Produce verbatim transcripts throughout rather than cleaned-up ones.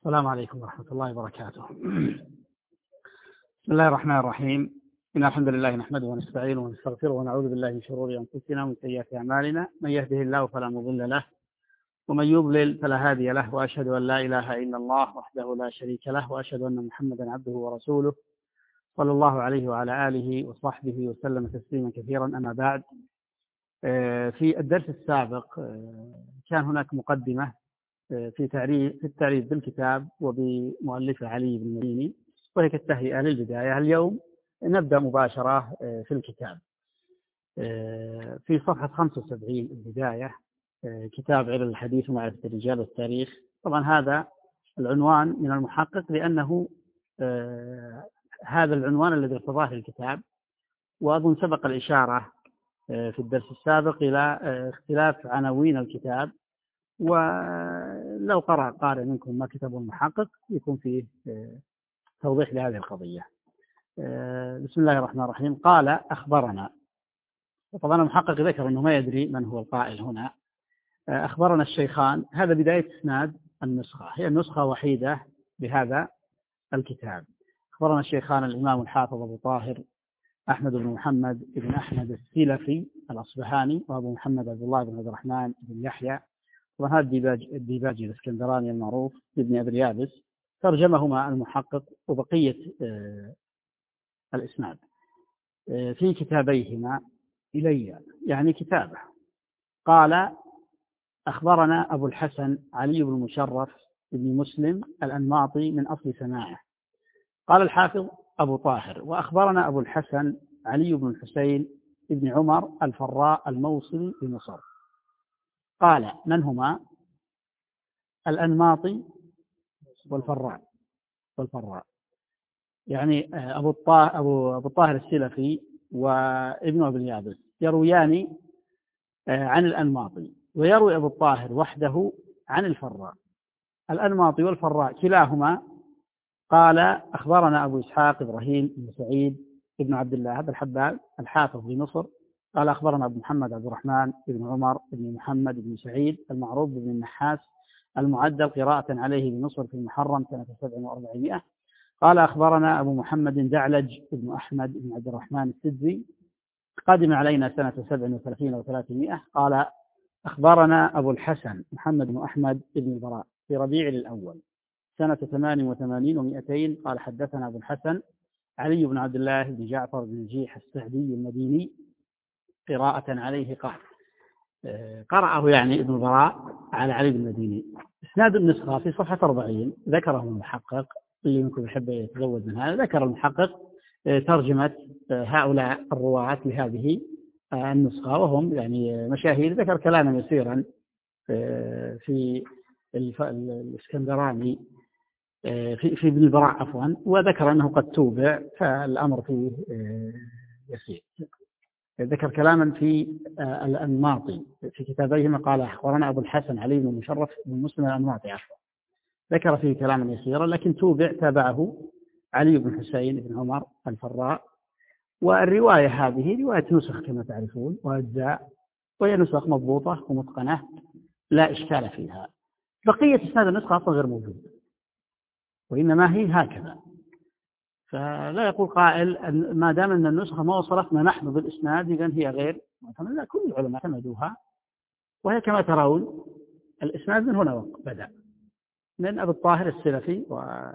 السلام عليكم ورحمة الله وبركاته. بسم الله الرحمن الرحيم. إن الحمد لله نحمده ونستعينه ونستغفره ونعوذ بالله من شرور أنفسنا ومن سيئات أعمالنا، من يهده الله فلا مضل له ومن يضلل فلا هادي له، وأشهد أن لا إله إلا الله وحده لا شريك له، وأشهد أن محمدا عبده ورسوله صلى الله عليه وعلى آله وصحبه وسلم تسليما كثيرا. أما بعد، في الدرس السابق كان هناك مقدمة في تعريف في التعريف بالكتاب وبمؤلفه علي بن المديني، وهي كالتهيئة للبداية. اليوم نبدأ مباشرة في الكتاب في صفحة خمسة وسبعين البداية، كتاب علل الحديث ومعرفة الرجال والتاريخ. طبعا هذا العنوان من المحقق لأنه هذا العنوان الذي ارتضاه الكتاب، وأظن سبق الإشارة في الدرس السابق إلى اختلاف عناوين الكتاب، ولو قرأ قارئ منكم ما كتبه المحقق يكون فيه توضيح لهذه القضية. بسم الله الرحمن الرحيم. قال أخبرنا، طبعا المحقق ذكر أنه ما يدري من هو القائل هنا. أخبرنا الشيخان، هذا بداية إسناد النسخة، هي النسخة وحيدة بهذا الكتاب. أخبرنا الشيخان الإمام الحافظ أبو طاهر أحمد بن محمد بن أحمد السلفي الأصبهاني، وأبو محمد عبد الله بن عبد الرحمن بن يحيى، وهذا الديباج الديباجي الاسكندراني المعروف بابن أبي يابس، ترجمهما المحقق وبقية الإسناد في كتابيهما إلي، يعني كتابه. قال أخبرنا أبو الحسن علي بن مشرف بن مسلم الأنماطي من أصل سماعه. قال الحافظ أبو طاهر وأخبرنا أبو الحسن علي بن الحسين بن عمر الفراء الموصلي بمصر. قال من هما؟ الأنماطي والفراء والفراء يعني أبو الطاهر أبو أبو الطاهر السلفي وابن أبي يابس يرويان عن الأنماطي، ويروي أبو الطاهر وحده عن الفراء. الأنماطي والفراء كلاهما قال أخبرنا أبو إسحاق إبراهيم بن سعيد بن عبد الله هذا الحباب الحافظ بمصر. قال أخبرنا أبو محمد عبد الرحمن بن عمر بن محمد بن سعيد المعروف بن النحاس المعدل قراءة عليه بمصر في المحرم سنة سبع وأربعمائة. قال أخبرنا أبو محمد دعلج بن أحمد بن عبد الرحمن السدي قادم علينا سنة سبع وثلاثين وثلاثمائة. قال أخبرنا أبو الحسن محمد بن أحمد بن البراء في ربيع الأول سنة ثمان وثمانين ومئتين. قال حدثنا أبو الحسن علي بن عبد الله بن جعفر بن الجيح السعدي المديني قراءة عليه. قال قرأه يعني ابن البراء على علي بن المديني. إسناد النسخة في صفحة أربعين ذكره المحقق، اللي يمكن يحب يتزود من هذا ذكر المحقق ترجمة هؤلاء الرواة لهذه النسخة، وهم يعني مشاهير. ذكر كلاما يسيرا في الاسكندراني في في ابن البراء عفوا، وذكر أنه قد توبع، فالأمر فيه يسير. ذكر كلاما في الأنماطي في كتابيهما. قال أخبرنا أبو الحسن علي بن مشرف بن مسلم الأنماطي عفوا، ذكر فيه كلاما يسيرا، لكن توبع تابعه علي بن حسين بن عمر الفراء. والرواية هذه رواية نسخ كما تعرفون وأجزاء، وهي نسخ مضبوطة ومتقنة لا إشكال فيها. بقية إسناد النسخة أصلا غير موجود، وإنما هي هكذا. فلا يقول قائل أن ما دام أن النسخة ما وصلتنا نحن بالإسناد إذن هي غير معتمدة. لا، كل العلماء اعتمدوها، وهي كما ترون الإسناد من هنا بدأ من أبي الطاهر السلفي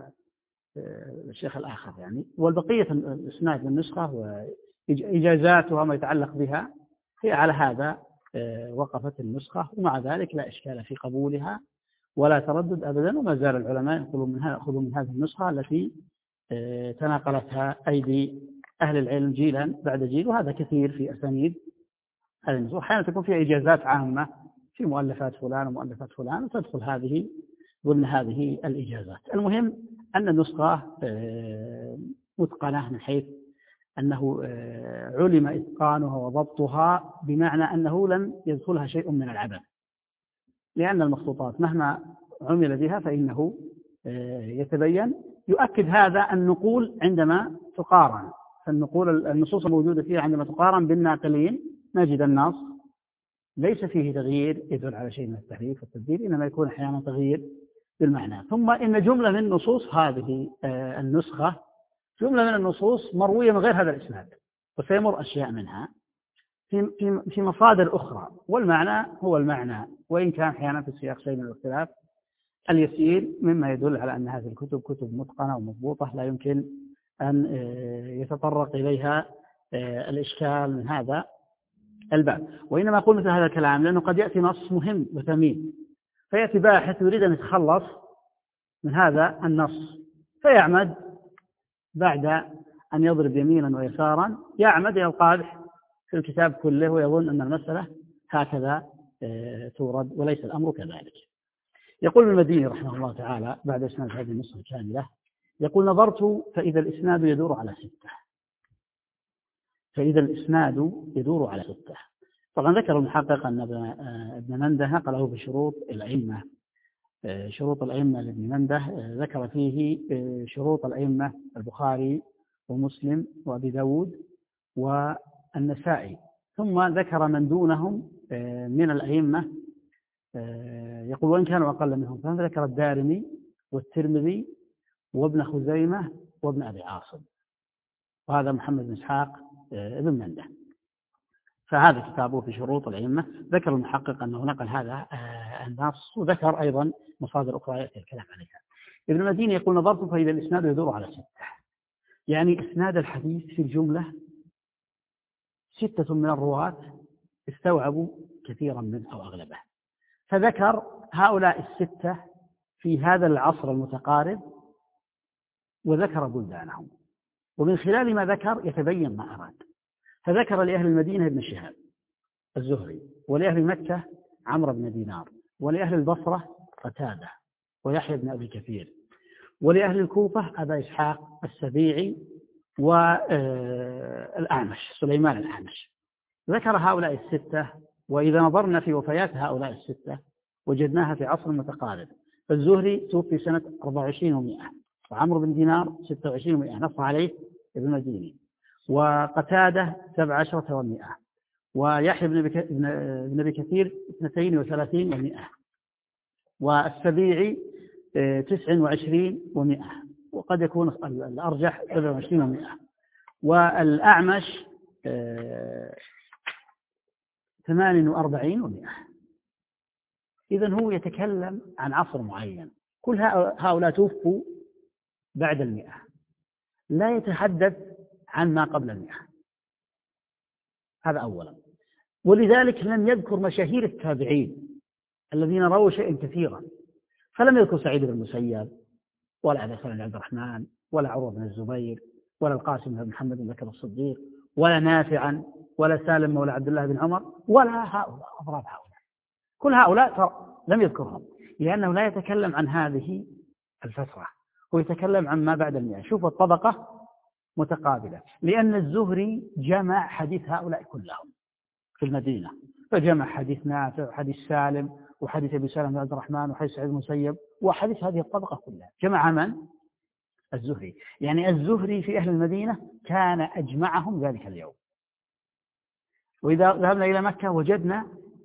والشيخ الآخر يعني، والبقية الإسناد للنسخة وإجازاتها وما يتعلق بها هي على هذا وقفت النسخة، ومع ذلك لا إشكال في قبولها ولا تردد أبدا. وما زال العلماء يأخذون من يأخذون من هذه النسخة التي تناقلتها أيدي أهل العلم جيلا بعد جيل، وهذا كثير في أسانيد هذه النسخة. أحيانا تكون فيها إجازات عامة في مؤلفات فلان ومؤلفات فلان، وتدخل هذه ضمن هذه الإجازات. المهم أن النسخة متقنة من حيث أنه علم إتقانها وضبطها، بمعنى أنه لم يدخلها شيء من العبث، لأن المخطوطات مهما عمل بها فإنه يتبين. يؤكد هذا النقول عندما تقارن، فالنقول النصوص الموجودة فيها عندما تقارن بالناقلين نجد النص ليس فيه تغيير يدل على شيء من التحريف والتبديل، إنما يكون أحيانا تغيير بالمعنى. ثم إن جملة من نصوص هذه النسخة جملة من النصوص مروية من غير هذا الإسناد، وسيمر أشياء منها في في في مصادر أخرى، والمعنى هو المعنى، وإن كان أحيانا في السياق شيء من الاختلاف اليسير، مما يدل على أن هذه الكتب كتب متقنة ومضبوطة لا يمكن أن يتطرق إليها الإشكال من هذا الباب. وإنما أقول مثل هذا الكلام لأنه قد يأتي نص مهم وثمين، فيأتي باحث يريد أن يتخلص من هذا النص، فيعمد بعد أن يضرب يمينا ويسارا يعمد إلى القادح في الكتاب كله، ويظن أن المسألة هكذا تورد، وليس الأمر كذلك. يقول المديني رحمه الله تعالى بعد إسناد هذه النسخة الكاملة، يقول: نظرت فإذا الإسناد يدور على ستة فإذا الإسناد يدور على ستة طبعا ذكر المحقق أن ابن منده نقله بشروط الأئمة، شروط الأئمة لابن منده ذكر فيه شروط الأئمة البخاري ومسلم وأبي داود والنسائي، ثم ذكر من دونهم من الأئمة يقول وإن كانوا أقل منهم، فذكر الدارمي والترمذي وابن خزيمة وابن أبي عاصم، وهذا محمد بن إسحاق ابن منده. فهذا كتابه في شروط الأئمة. ذكر المحقق أنه نقل هذا النص، وذكر أيضا مصادر أخرى يأتي الكلام عليها. ابن المديني يقول: نظرت فإذا الإسناد يدور على ستة، يعني إسناد الحديث في الجملة ستة من الرواة استوعبوا كثيرا منه أو أغلبه، فذكر هؤلاء الستة في هذا العصر المتقارب وذكر بلدانهم، ومن خلال ما ذكر يتبين ما أراد. فذكر لأهل المدينة ابن شهاب الزهري، ولأهل مكة عمرو بن دينار، ولأهل البصرة قتادة ويحيى بن أبي كثير، ولأهل الكوفة أبا إسحاق السبيعي والأعمش سليمان الأعمش. ذكر هؤلاء الستة، وإذا نظرنا في وفيات هؤلاء الستة وجدناها في عصر متقارب. فالزهري توفي سنة أربعة وعشرين ومئة، وعمرو بن دينار ستة وعشرين ومئة نص عليه ابن المديني، وقتادة سبع عشرة ومئة، ويحيى بن أبي كثير اثنتين وثلاثين ومئة، والسبيعي تسع وعشرين ومئة، وقد يكون الأرجح سبع وعشرين ومئة، والأعمش ثمان وأربعين ومئة. إذن هو يتكلم عن عصر معين، كل هؤلاء توفوا بعد المئة، لا يتحدث عن ما قبل المئة، هذا أولا. ولذلك لم يذكر مشاهير التابعين الذين رووا شيئا كثيرا، فلم يذكر سعيد بن المسيب ولا أبا سلمة بن عبد الرحمن ولا عروة بن الزبير ولا القاسم بن محمد بن بكر الصديق ولا نافعا ولا سالم مولى عبد الله بن عمر ولا هؤلاء أضراب هؤلاء، كل هؤلاء لم يذكرهم، لأنه لا يتكلم عن هذه الفترة، هو يتكلم عن ما بعد المئة. شوفوا الطبقة متقابلة، لأن الزهري جمع حديث هؤلاء كلهم في المدينة، فجمع حديث نافع وحديث سالم وحديث أبي سلمة بن عبد الرحمن وحديث سعيد المسيب وحديث هذه الطبقة كلها، جمع من؟ الزهري. يعني الزهري في أهل المدينة كان أجمعهم ذلك اليوم. وإذا ذهبنا إلى مكة وجدنا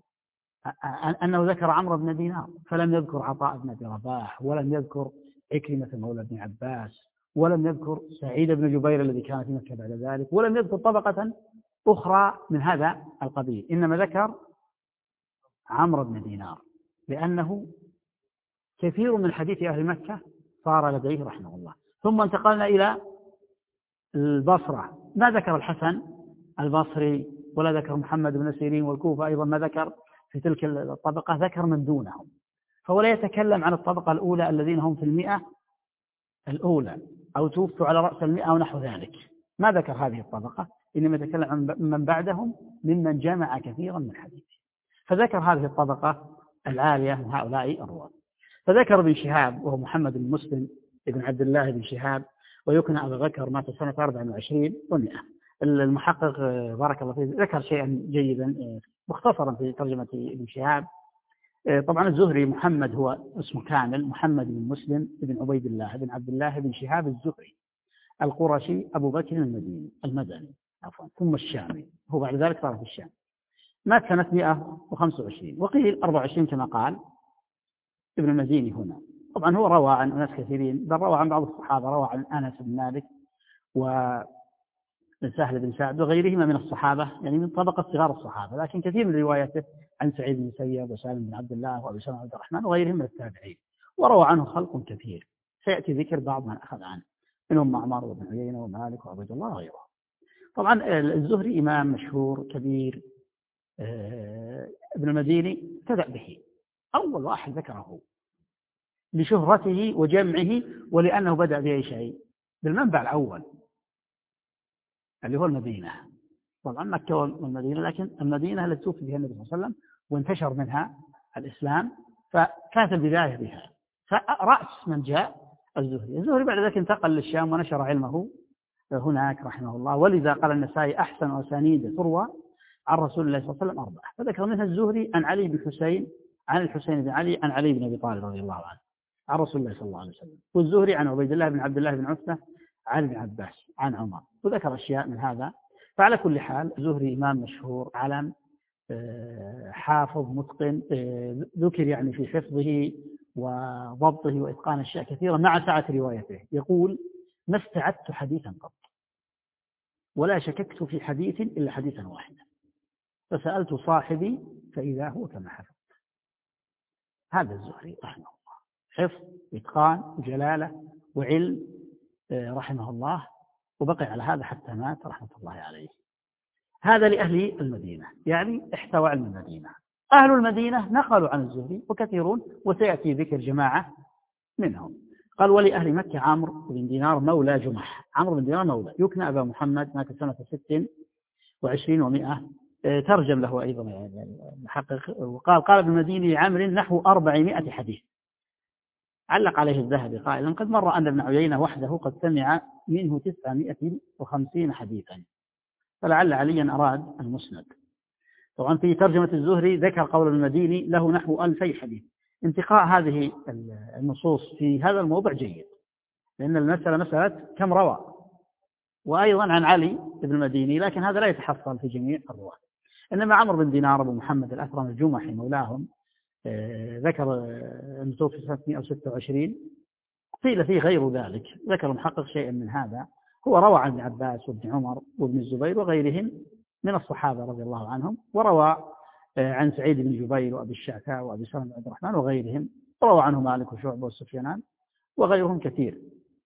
أنه ذكر عمرو بن دينار، فلم يذكر عطاء بن أبي رباح، ولم يذكر عكرمة مولى بن عباس، ولم يذكر سعيد بن جبير الذي كان في مكة بعد ذلك، ولم يذكر طبقة أخرى من هذا القبيل، إنما ذكر عمرو بن دينار، لأنه كثير من حديث أهل مكة صار لديه رحمه الله. ثم انتقلنا إلى البصرة، ما ذكر الحسن البصري ولا ذكر محمد بن سيرين، والكوفة أيضا ما ذكر في تلك الطبقة، ذكر من دونهم، فهو لا يتكلم عن الطبقة الأولى الذين هم في المئة الأولى أو توفوا على رأس المئة ونحو ذلك، ما ذكر هذه الطبقة، إنما يتكلم عن من بعدهم ممن جمع كثيرا من حديثه، فذكر هذه الطبقة العالية من هؤلاء الرواة. فذكر ابن شهاب وهو محمد بن مسلم ابن عبد الله بن شهاب، ويكنى أبا بكر مات سنة أربعة وعشرين ومئة. المحقق بارك الله فيه ذكر شيئا جيدا مختصرا في ترجمة ابن شهاب. طبعا الزهري محمد هو اسمه كامل، محمد بن مسلم بن عبيد الله بن عبد الله بن شهاب الزهري القرشي أبو بكر المديني المدني عفوا ثم الشامي، هو بعد ذلك صار في الشام، مات سنة مئة وخمسة وعشرين، وقيل أربعة وعشرين كما قال ابن المديني هنا، طبعا هو روى عن ناس كثيرين، بل روى عن بعض الصحابة، روى عن أنس بن مالك وسهل بن سعد وغيرهما من الصحابة، يعني من طبقة صغار الصحابة، لكن كثير من روايته عن سعيد بن المسيب وسالم بن عبد الله وأبي سلمة عبد الرحمن وغيرهم من التابعين، وروى عنه خلق كثير سيأتي ذكر بعض من أخذ عنه منهم معمر وابن عيينة ومالك وعبد الله وغيره. طبعا الزهري إمام مشهور كبير، ابن المديني ابتدأ به، أول واحد ذكره لشهرته وجمعه، ولأنه بدأ بأي شيء بالمنبع الأول اللي هو المدينة. طبعا مكة والمدينة، لكن المدينة التي توفي بها النبي صلى الله عليه وسلم وانتشر منها الإسلام، فكانت البداية بها، فرأس من جاء الزهري. الزهري بعد ذلك انتقل للشام ونشر علمه هناك رحمه الله، ولذا قال النسائي أحسن أسانيد تروى عن رسول الله صلى الله عليه وسلم أربعة، فذكر منها الزهري عن علي بن حسين عن الحسين بن علي عن علي بن أبي طالب رضي الله عنه عن رسول الله صلى الله عليه وسلم، والزهري عن عبيد الله بن عبد الله بن عتبة عن ابن عباس عن عمر، وذكر أشياء من هذا. فعلى كل حال زهري إمام مشهور علم، حافظ متقن، ذكر يعني في حفظه وضبطه وإتقان أشياء كثيرة مع سعة روايته. يقول: ما استعدت حديثا قط ولا شككت في حديث إلا حديثا واحدا، فسألت صاحبي فإذا هو كما حفظ. هذا الزهري رحمه الله، حفظ إتقان وجلالة وعلم رحمه الله، وبقي على هذا حتى مات رحمة الله عليه. هذا لأهل المدينة، يعني احتوى علم المدينة. أهل المدينة نقلوا عن الزهري وكثيرون، وسيأتي ذكر جماعة منهم. قال: ولأهل مكة عمرو بن دينار مولى جمح. عمرو بن دينار مولى يكنى أبا محمد، مات سنة ست وعشرين ومائة، ترجم له أيضا المحقق، وقال: قال ابن المديني عمرو نحو أربعمائة حديث. علق عليه الذهبي قائلا: قد مر أن ابن عيينة وحده قد سمع منه تسعمائة وخمسين حديثا، فلعل عليا أراد المسند. طبعا في ترجمة الزهري ذكر قول المديني له نحو ألفي حديث. انتقاء هذه النصوص في هذا الموضع جيد، لأن المسألة مسألة كم روى، وأيضا عن علي بن المديني، لكن هذا لا يتحصل في جميع الرواة. إنما عمرو بن دينار أبو محمد الأثرم الجمحي مولاهم، ذكر أنه توفي سنة مائة وستة وعشرين، قيل فيه غير ذلك، ذكر محقق شيئا من هذا. هو روى عن ابن عباس وابن عمر وابن الزبير وغيرهم من الصحابة رضي الله عنهم، وروى عن سعيد بن جبير وأبي الشعثاء وأبي سلمة بن عبد الرحمن وغيرهم، وروى عنه مالك وشعبة والسفيانان وغيرهم كثير.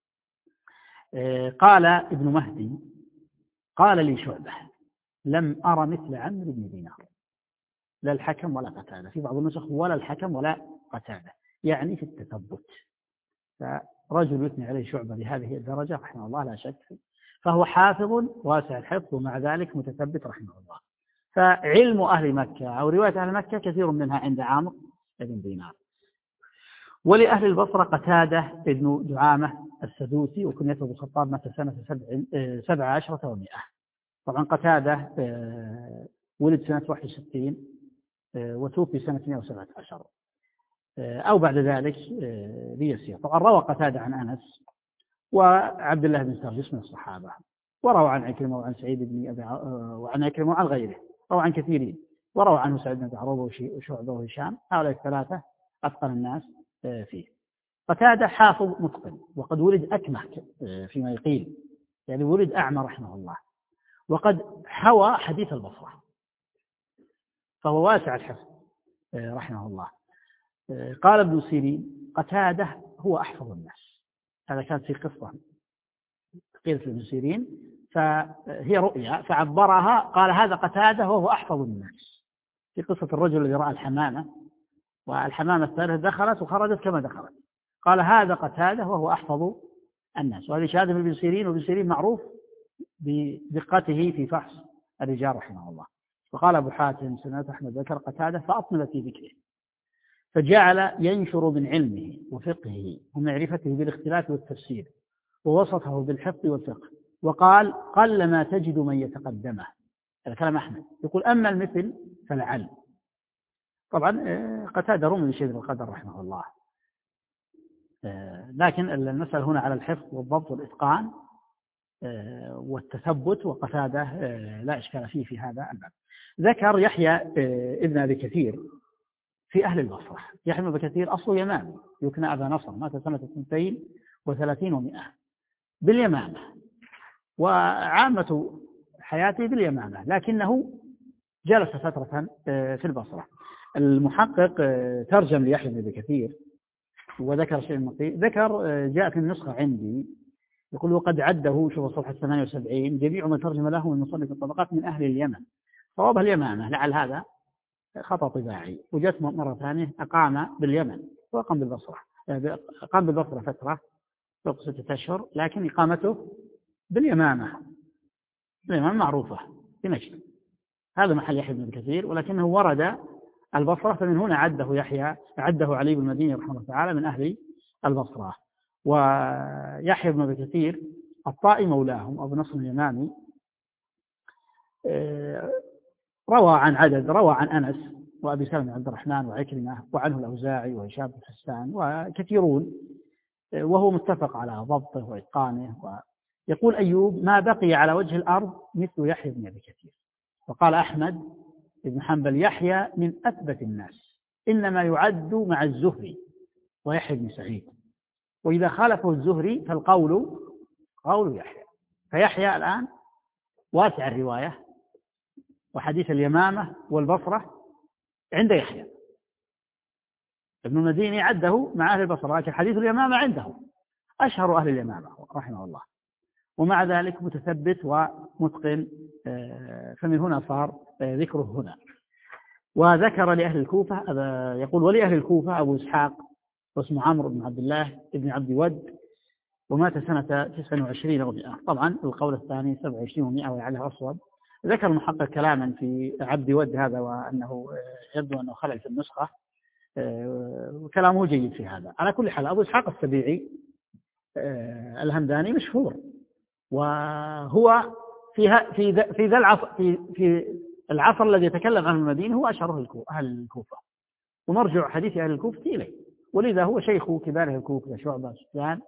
قال ابن مهدي: قال لي شعبة: لم أرى مثل عمرو بن دينار، لا الحكم ولا قتادة، في بعض النسخ ولا الحكم ولا قتادة، يعني في التثبت. فرجل يثني عليه شعبة بهذه الدرجة رحمه الله لا شك فيه، فهو حافظ واسع الحفظ ومع ذلك متثبت رحمه الله. فعلم أهل مكة أو رواية أهل مكة كثير منها عند عمرو بن دينار. ولأهل البصرة قتادة بن دعامة السدوسي، وكنيته أبو الخطاب، مات سنة سبع عشرة ومائة. طبعا قتادة ولد سنة واحد وستين وتوفي سنة مائة وسبعة عشر أو بعد ذلك بيسير. طبعا روى قتادة عن أنس وعبد الله بن سرجس من الصحابة، وروى عن عكرمة وعن سعيد بن أبي وعن عكرمة وعن غيره، روى عن كثيرين، وروى عنه سعيد بن عروبة وشعبة وهشام، هؤلاء الثلاثة أتقن الناس فيه. قتادة حافظ متقن، وقد ولد أكمه فيما يقيل، يعني ولد أعمى رحمه الله، وقد حوى حديث البصرة، فهو واسع الحفظ رحمه الله. قال ابن سيرين: قتادة هو أحفظ الناس. هذا كانت في قصة قيلت ابن سيرين، فهي رؤيا فعبرها، قال: هذا قتادة وهو أحفظ الناس، في قصة الرجل الذي رأى الحمامة، والحمامة الثالثة دخلت وخرجت كما دخلت، قال: هذا قتادة وهو أحفظ الناس. وهذه شهادة من ابن سيرين، وابن سيرين معروف بدقته في فحص الرجال رحمه الله. وقال أبو حاتم سمعت أحمد ذكر قتادة فأطنب في ذكره، فجعل ينشر من علمه وفقهه ومعرفته بالاختلاف والتفسير، ووصفه بالحفظ والفقه، وقال: قل ما تجد من يتقدمه. هذا كلام أحمد. يقول: أما المثل فلعل. طبعا قتادة رمي بشيء القدر رحمه الله، لكن المسألة هنا على الحفظ والضبط والإتقان والتثبت، وقتادة لا إشكال فيه في هذا الباب. ذكر يحيى ابن أبي كثير في أهل البصرة. يحيى بن كثير أصله يمامي، يكنى أبا نصر، مات سنة اثنتين وثلاثين ومئة باليمامة، وعامة حياته باليمامة، لكنه جلس فترة في البصرة. المحقق ترجم ليحيى بن كثير وذكر شيء مطيع، ذكر جاء في النسخة عندي يقول وقد عده، شوف صفحة ثمانية وسبعين، جميع من ترجم له من مصنف الطبقات من أهل اليمن، صوابها اليمامة، لعل هذا خطأ طباعي. وجت مرة ثانية أقام باليمن وأقام بالبصرة، أقام بالبصرة فترة فوق ستة أشهر، لكن إقامته باليمامة، اليمامة معروفة في نجد، هذا محل يحيى بن كثير، ولكنه ورد البصرة، فمن هنا عده يحيى عده علي بن المديني رحمه الله تعالى من أهل البصرة. ويحيى بن كثير الطائي مولاهم أبو نصر اليمامي روى عن عدد، روى عن أنس وأبي سلمة عبد الرحمن وعكرمة، وعنه الأوزاعي وهشام بن حسان وكثيرون، وهو متفق على ضبطه وإتقانه. ويقول أيوب ما بقي على وجه الأرض مثل يحيى بن أبي كثير. وقال أحمد بن حنبل يحيى من أثبت الناس، إنما يعد مع الزهري ويحيى بن سعيد، وإذا خالفه الزهري فالقول قول يحيى. فيحيى الآن واسع الرواية، وحديث اليمامة والبصرة عند يحيى. ابن المديني عده مع أهل البصرة، لكن حديث اليمامة عنده أشهر أهل اليمامة رحمه الله، ومع ذلك متثبت ومتقن، فمن هنا صار ذكره هنا. وذكر لأهل الكوفة، يقول ولأهل الكوفة أبو إسحاق واسمه عمرو بن عبد الله بن عبد ود، ومات سنة تسعة وعشرين ومئة، طبعا القول الثاني سبعة وعشرين ومئة ويعلها أصوب. ذكر المحقق كلاما في عبد ود هذا، وأنه يبدو أنه خلل في النسخة، وكلامه جيد في هذا. على كل حال أبو إسحاق السبيعي الهمداني مشهور، وهو في في في ذا العصر في في العصر الذي يتكلم عنه المدينة هو أشهر أهل الكوفة، ومرجع حديث أهل الكوفة إليه، ولذا هو شيخ كبار الكوفة شعبة سفيان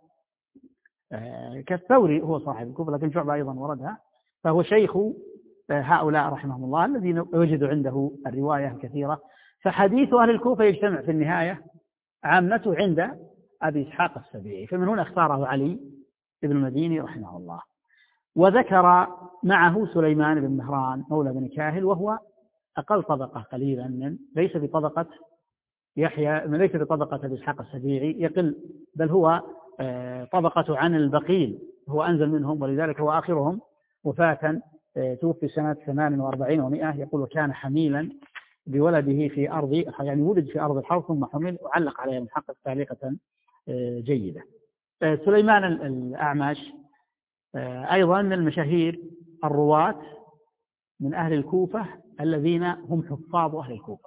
كالثوري، هو صاحب الكوفة، لكن شعبة أيضا وردها، فهو شيخ هؤلاء رحمهم الله الذين وجدوا عنده الرواية الكثيرة. فحديث أهل الكوفة يجتمع في النهاية عامته عند أبي إسحاق السبيعي، فمن هنا اختاره علي بن المديني رحمه الله. وذكر معه سليمان بن مهران مولى بن كاهل، وهو أقل طبقة قليلا، من ليس بطبقة يحيى، ليس بطبقة أبي إسحاق السبيعي، يقل، بل هو طبقة عن البقيل، هو أنزل منهم، ولذلك هو آخرهم وفاة، توفي سنة ثمان وأربعين ومئة. يقول وكان حميلا بولده في أرض، يعني ولد في أرض الحرب ثم حمل، وعلق عليه المحقق تعليقة جيدة. سليمان الأعمش أيضا من المشاهير الرواة من أهل الكوفة الذين هم حفاظ أهل الكوفة.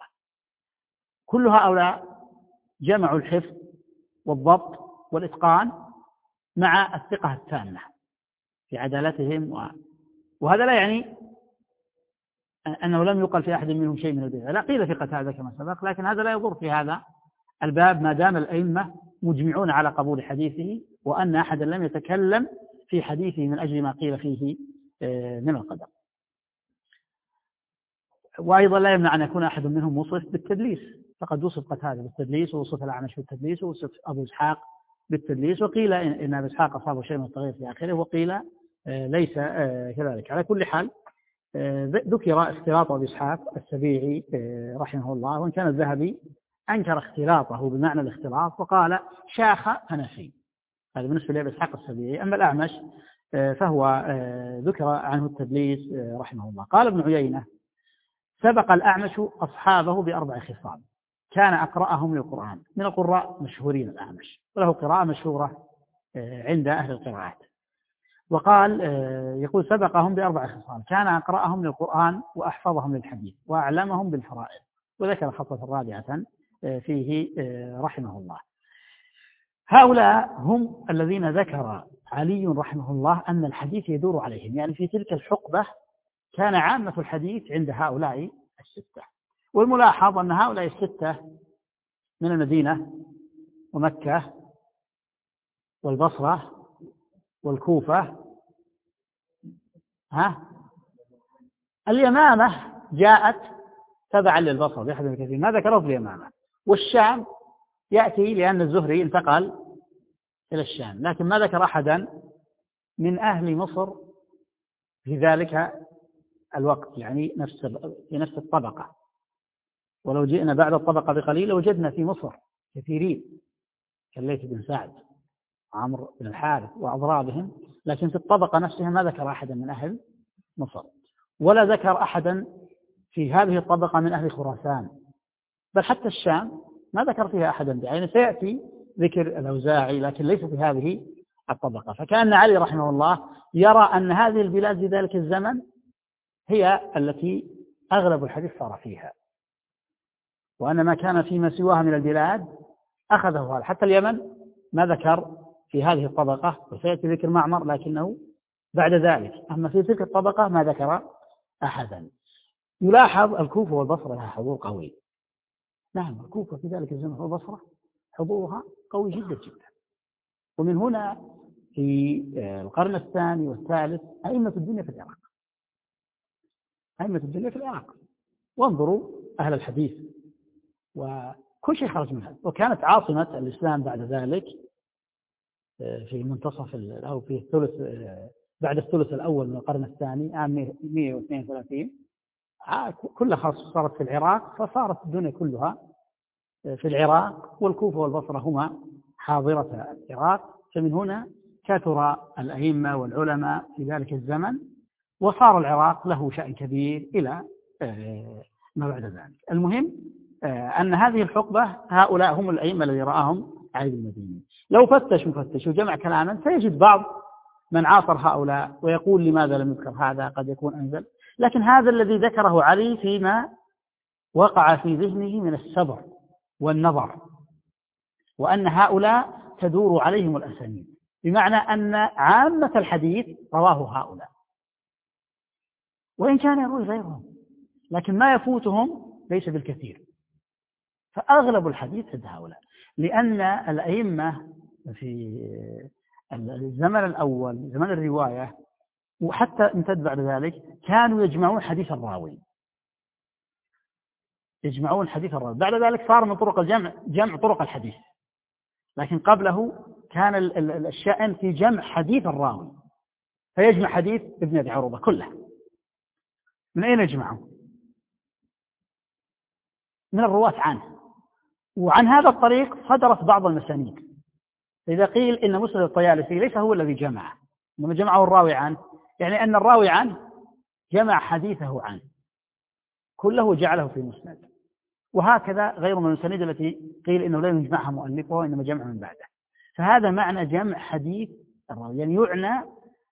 كل هؤلاء جمعوا الحفظ والضبط والإتقان مع الثقة التامة في عدالتهم، و... وهذا لا يعني أنه لم يقل في أحد منهم شيء من البدع، لا، قيل في قتادة كما سبق، لكن هذا لا يضر في هذا الباب ما دام الأئمة مجمعون على قبول حديثه، وأن أحدا لم يتكلم في حديثه من أجل ما قيل فيه من القدر. وأيضا لا يمنع أن يكون أحد منهم وصف بالتدليس، فقد وصف قتادة بالتدليس، ووصف الأعمش بالتدليس، ووصف أبو إسحاق بالتدليس، وقيل إن أبو إسحاق أصابه شيء من التغيير في آخره، وقيل ليس كذلك. على كل حال ذكر اختلاط أبي إسحاق السبيعي رحمه الله، وإن كان الذهبي أنكر اختلاطه بمعنى الاختلاط وقال شاخ حنفي، هذا بالنسبة لأبي إسحاق السبيعي. أما الأعمش فهو ذكر عنه التدليس رحمه الله. قال ابن عيينة سبق الأعمش أصحابه بأربع خصال، كان أقرأهم للقرآن، من القراء مشهورين الأعمش، وله قراءة مشهورة عند أهل القراءات. وقال يقول سبقهم بأربع خصال، كان أقرأهم للقرآن وأحفظهم للحديث وأعلمهم بالفرائض. وذكر خطوة رابعة فيه رحمه الله. هؤلاء هم الذين ذكر علي رحمه الله أن الحديث يدور عليهم، يعني في تلك الحقبة كان عامة الحديث عند هؤلاء الستة. والملاحظ أن هؤلاء الستة من المدينة ومكة والبصرة والكوفة، ها اليمامة جاءت تبعا للبصرة بأحد الكثير، ما ذكره في اليمامة، والشام يأتي لأن الزهري انتقل إلى الشام، لكن ما ذكر أحدا من أهل مصر في ذلك الوقت، يعني نفس في نفس الطبقة. ولو جئنا بعد الطبقة بقليل وجدنا في مصر كثيرين كالليث بن سعد، عمرو بن الحارث وأضرابهم، لكن في الطبقة نفسها ما ذكر أحدا من أهل مصر، ولا ذكر أحدا في هذه الطبقة من أهل خراسان، بل حتى الشام ما ذكر فيها أحدا بعينه. سيأتي ذكر الأوزاعي لكن ليس في هذه الطبقة. فكان علي رحمه الله يرى أن هذه البلاد في ذلك الزمن هي التي أغلب الحديث صار فيها، وأن ما كان فيما سواها من البلاد أخذه هذا. حتى اليمن ما ذكر في هذه الطبقة، وسيأتي ذكر معمر لكنه بعد ذلك، أما في تلك الطبقة ما ذكر أحدا. يلاحظ الكوفة والبصرة لها حضور قوي. نعم، الكوفة في ذلك الزمن والبصرة حضورها قوي جدا جدا. ومن هنا في القرن الثاني والثالث أئمة الدنيا في العراق، أئمة الدنيا في العراق. وانظروا أهل الحديث وكل شيء خرج منها. وكانت عاصمة الإسلام بعد ذلك في منتصف أو في الثلث بعد الثلث الأول من القرن الثاني عام مئة واثنين وثلاثين كلها صارت في العراق، فصارت الدنيا كلها في العراق، والكوفة والبصرة هما حاضرة العراق. فمن هنا كثر الأئمة والعلماء في ذلك الزمن، وصار العراق له شأن كبير إلى ما بعد ذلك. المهم أن هذه الحقبة هؤلاء هم الأئمة الذي رآهم علي بن المديني. لو فتش مفتش وجمع كلاما سيجد بعض من عاصر هؤلاء ويقول لماذا لم يذكر هذا، قد يكون أنزل، لكن هذا الذي ذكره علي فيما وقع في ذهنه من الصبر والنظر، وأن هؤلاء تدور عليهم الأسانيد، بمعنى أن عامة الحديث رواه هؤلاء، وإن كان يروي غيرهم لكن ما يفوتهم ليس بالكثير، فأغلب الحديث عند هؤلاء. لأن الأئمة في الزمن الأول زمن الرواية وحتى امتد بعد ذلك كانوا يجمعون حديث الراوي، يجمعون حديث الراوي. بعد ذلك صار من طرق الجمع جمع طرق الحديث، لكن قبله كان الشأن في جمع حديث الراوي، فيجمع حديث ابن أبي عروبة كله. من أين يجمعه؟ من الرواة عنه، وعن هذا الطريق صدرت بعض المسانيد. إذا قيل إن مسند الطيالسي ليس هو الذي جمعه، إنما جمعه الراوي عنه، يعني أن الراوي عنه جمع حديثه عنه كله جعله في مسند. وهكذا غير من المسانيد التي قيل إنه لا يجمعها مؤلفه وإنما جمع من بعده. فهذا معنى جمع حديث الراوي، يعني يعنى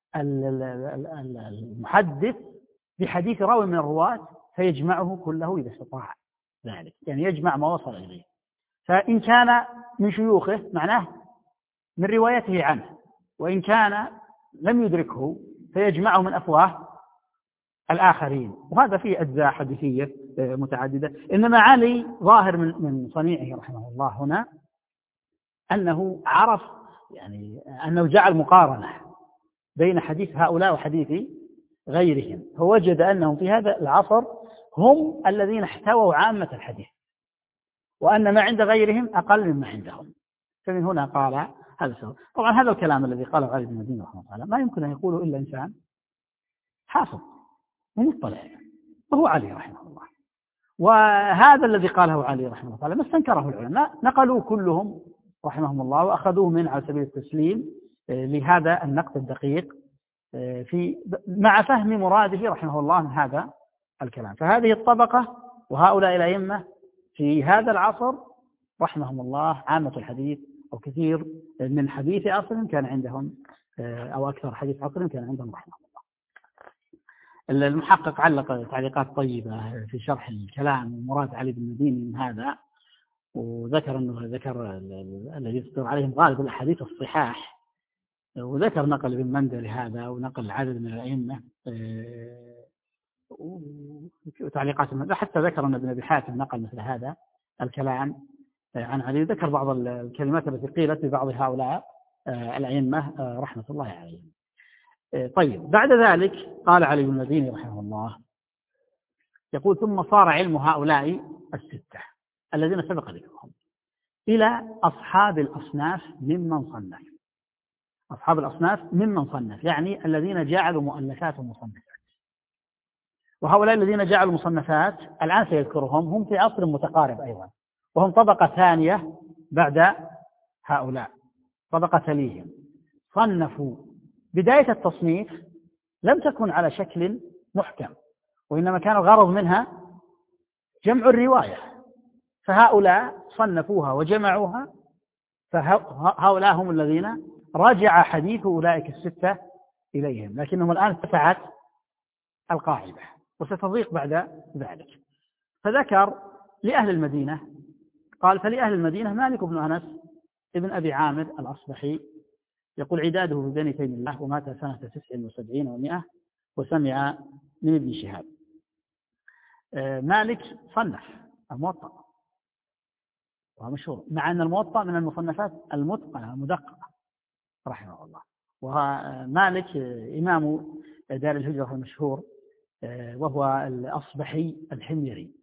المحدث بحديث راوي من الرواة فيجمعه كله إذا استطاع ذلك، يعني يجمع ما وصل إليه. فإن كان من شيوخه معناه من روايته عنه، وإن كان لم يدركه فيجمعه من أفواه الآخرين، وهذا فيه أجزاء حديثية متعددة. إنما علي ظاهر من من صنيعه رحمه الله هنا أنه عرف، يعني أنه جعل مقارنة بين حديث هؤلاء وحديث غيرهم، فوجد أنهم في هذا العصر هم الذين احتووا عامة الحديث، وأن ما عند غيرهم أقل مما عندهم. فمن هنا قال هذا السبب. طبعا هذا الكلام الذي قاله علي بن المديني رحمه الله ما يمكن أن يقوله إلا إنسان حافظ ومطلع، وهو علي رحمه الله. وهذا الذي قاله علي رحمه الله ما استنكره العلماء، نقلوا كلهم رحمهم الله وأخذوه من على سبيل التسليم لهذا النقد الدقيق في مع فهم مراده رحمه الله من هذا الكلام. فهذه الطبقة وهؤلاء الأئمة في هذا العصر رحمهم الله عامة الحديث أو كثير من حديث عصرهم كان عندهم، أو أكثر حديث عصرهم كان عندهم رحمه الله. المحقق علق تعليقات طيبة في شرح الكلام ومراد علي بن المديني من هذا، وذكر أنه ذكر الذي يصدر عليهم غالب الأحاديث الصحاح، وذكر نقل ابن مندى لهذا ونقل عدد من الأئمة وتعليقات حتى ذكر أن ابن أبي حاتم نقل مثل هذا الكلام عن علي، ذكر بعض الكلمات التي قيلت ببعض هؤلاء الأئمة رحمة الله عليهم. طيب، بعد ذلك قال علي بن المديني رحمه الله يقول: ثم صار علم هؤلاء الستة، الذين سبق ذكرهم إلى أصحاب الأصناف ممن صنف. أصحاب الأصناف ممن صنف يعني الذين جعلوا مؤلفات ومصنفات. وهؤلاء الذين جعلوا مصنفات الآن سيذكرهم هم في عصر متقارب أيضا، وهم طبقة ثانية بعد هؤلاء، طبقة تليهم. صنفوا بداية التصنيف لم تكن على شكل محكم، وإنما كان الغرض منها جمع الرواية، فهؤلاء صنفوها وجمعوها، فهؤلاء هم الذين رجع حديث أولئك الستة إليهم. لكنهم الآن اتسعت القاعدة وستضيق بعد ذلك. فذكر لأهل المدينة، قال: فلأهل المدينة مالك بن أنس ابن أبي عامر الأصبحي، يقول: عداده في بني تيم الله، ومات سنة تسع وسبعين ومائة، وسمع من ابن شهاب. مالك صنف الموطأ وهو مشهور، مع أن الموطأ من المصنفات المتقنة المدققة رحمه الله. ومالك إمام دار الهجرة المشهور، وهو الأصبحي الحميري.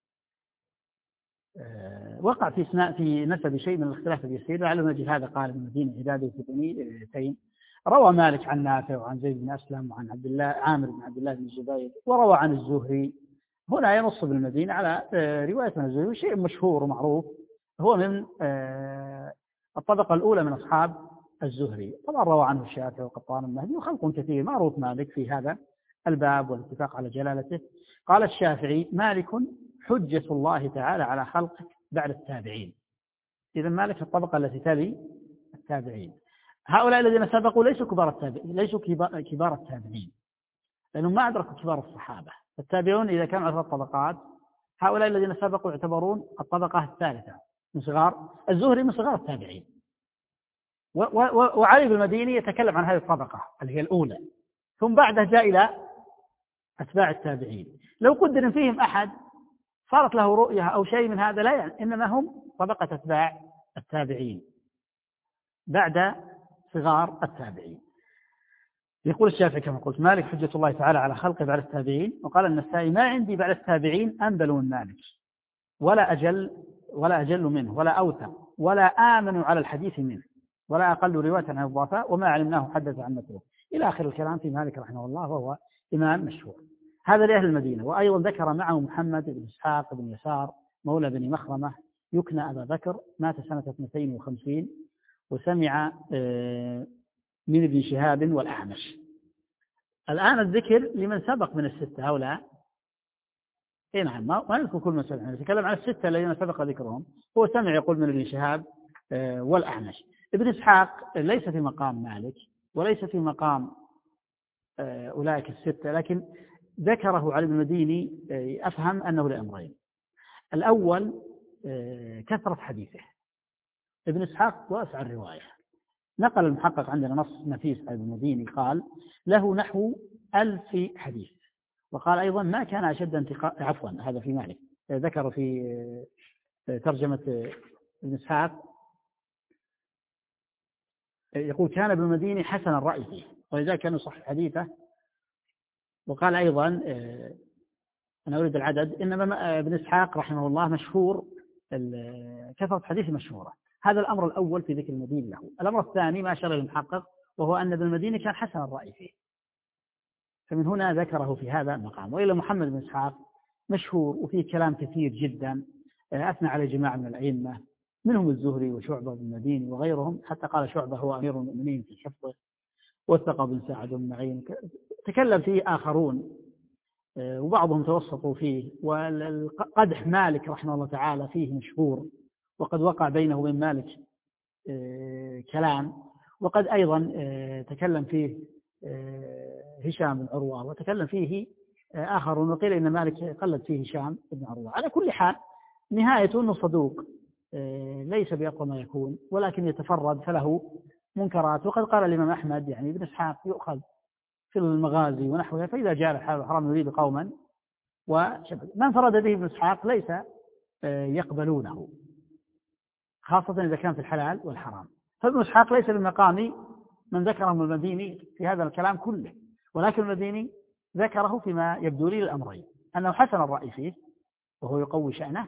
وقع في في نسب شيء من الاختلاف اليسير، لعله نجد هذا قال ابن المديني عداده في بني تيم. روى مالك عن نافع وعن زيد بن أسلم وعن عبد الله عامر بن عبد الله بن الزبير، وروى عن الزهري. هنا ينص بالمدينة على رواية من الزهري، شيء مشهور ومعروف، هو من الطبقة الأولى من أصحاب الزهري. طبعا روى عنه الشافعي وقطان المهدي وخلق كثير. معروف مالك في هذا الباب والاتفاق على جلالته. قال الشافعي: مالك حجة الله تعالى على خلقه بعد التابعين. إذا مالك الطبقة التي تلي التابعين. هؤلاء الذين سبقوا ليسوا كبار التابعين، ليسوا كبار التابعين، لأنهم ما أدركوا كبار الصحابة. التابعون إذا كانوا على الطبقات، هؤلاء الذين سبقوا يعتبرون الطبقة الثالثة من صغار الزهري، من صغار التابعين. وعلي بن المديني يتكلم عن هذه الطبقة اللي هي الأولى، ثم بعده جاء إلى أتباع التابعين. لو قدر فيهم أحد صارت له رؤية أو شيء من هذا، لا يعني، إنما هم طبقة أتباع التابعين بعد صغار التابعين. يقول الشافعي كما قلت: مالك حجة الله تعالى على خلقه بعد التابعين. وقال النسائي: ما عندي بعد التابعين أنبل من مالك، ولا أجل ولا أجل منه، ولا أوثق، ولا آمن على الحديث منه، ولا أقل رواية عن الضعفاء، وما علمناه حدث عن متروك، إلى آخر الكلام في مالك رحمه الله، وهو إمام مشهور. هذا لأهل المدينة. وأيضا ذكر معه محمد بن إسحاق بن يسار مولى بن مخرمة يكنى أبا بكر، مات سنة اثنتين وخمسين، وسمع من ابن شهاب والأعمش. الآن الذكر لمن سبق من الستة هؤلاء. إيه نعم، ما نذكر كل من سبق، نتكلم عن الستة الذين سبق ذكرهم. هو سمع يقول من ابن شهاب والأعمش. ابن إسحاق ليس في مقام مالك وليس في مقام أولئك الستة، لكن ذكره علي بن المديني أفهم أنه لأمرين. الأول كثرة حديثه. ابن إسحاق واسع الرواية. نقل المحقق عندنا نص نفيس علي بن المديني قال: له نحو ألف حديث. وقال أيضا: ما كان أشد انتقاء، عفوا هذا في مالك، ذكر في ترجمة ابن إسحاق يقول: كان ابن المديني حسن الرأي فيه، ولذلك كان يصح حديثه. وقال أيضا، أنا أريد العدد، إنما ابن إسحاق رحمه الله مشهور كثرة حديث مشهورة. هذا الأمر الأول في ذكر المديني له. الأمر الثاني ما أشار المحقق، وهو أن ابن المديني كان حسن الرأي فيه، فمن هنا ذكره في هذا المقام. وإلا محمد بن إسحاق مشهور وفيه كلام كثير جدا، أثنى على جماعة من الأئمة، منهم الزهري وشعبة بن المديني وغيرهم، حتى قال شعبة هو أمير المؤمنين في حفظه، وثق بن سعد بن معين. تكلم فيه آخرون وبعضهم توسطوا فيه. وقدح مالك رحمه الله تعالى فيه مشهور، وقد وقع بينه وبين مالك كلام. وقد أيضا تكلم فيه هشام بن عروة، وتكلم فيه آخرون، وقيل إن مالك قلد فيه هشام بن عروة. على كل حال نهايته أنه صدوق ليس بأقوى ما يكون، ولكن يتفرد فله منكرات. وقد قال الإمام أحمد يعني ابن إسحاق يؤخذ في المغازي ونحوها، فإذا جاء الحال الحرام يريد قوما وشبه من فرد به ابن إسحاق ليس يقبلونه، خاصة إذا كان في الحلال والحرام. فابن إسحاق ليس بمقام من ذكره ابن المديني في هذا الكلام كله، ولكن المديني ذكره فيما يبدو لي الأمرين: أنه حسن الرأي فيه وهو يقوي شأنه،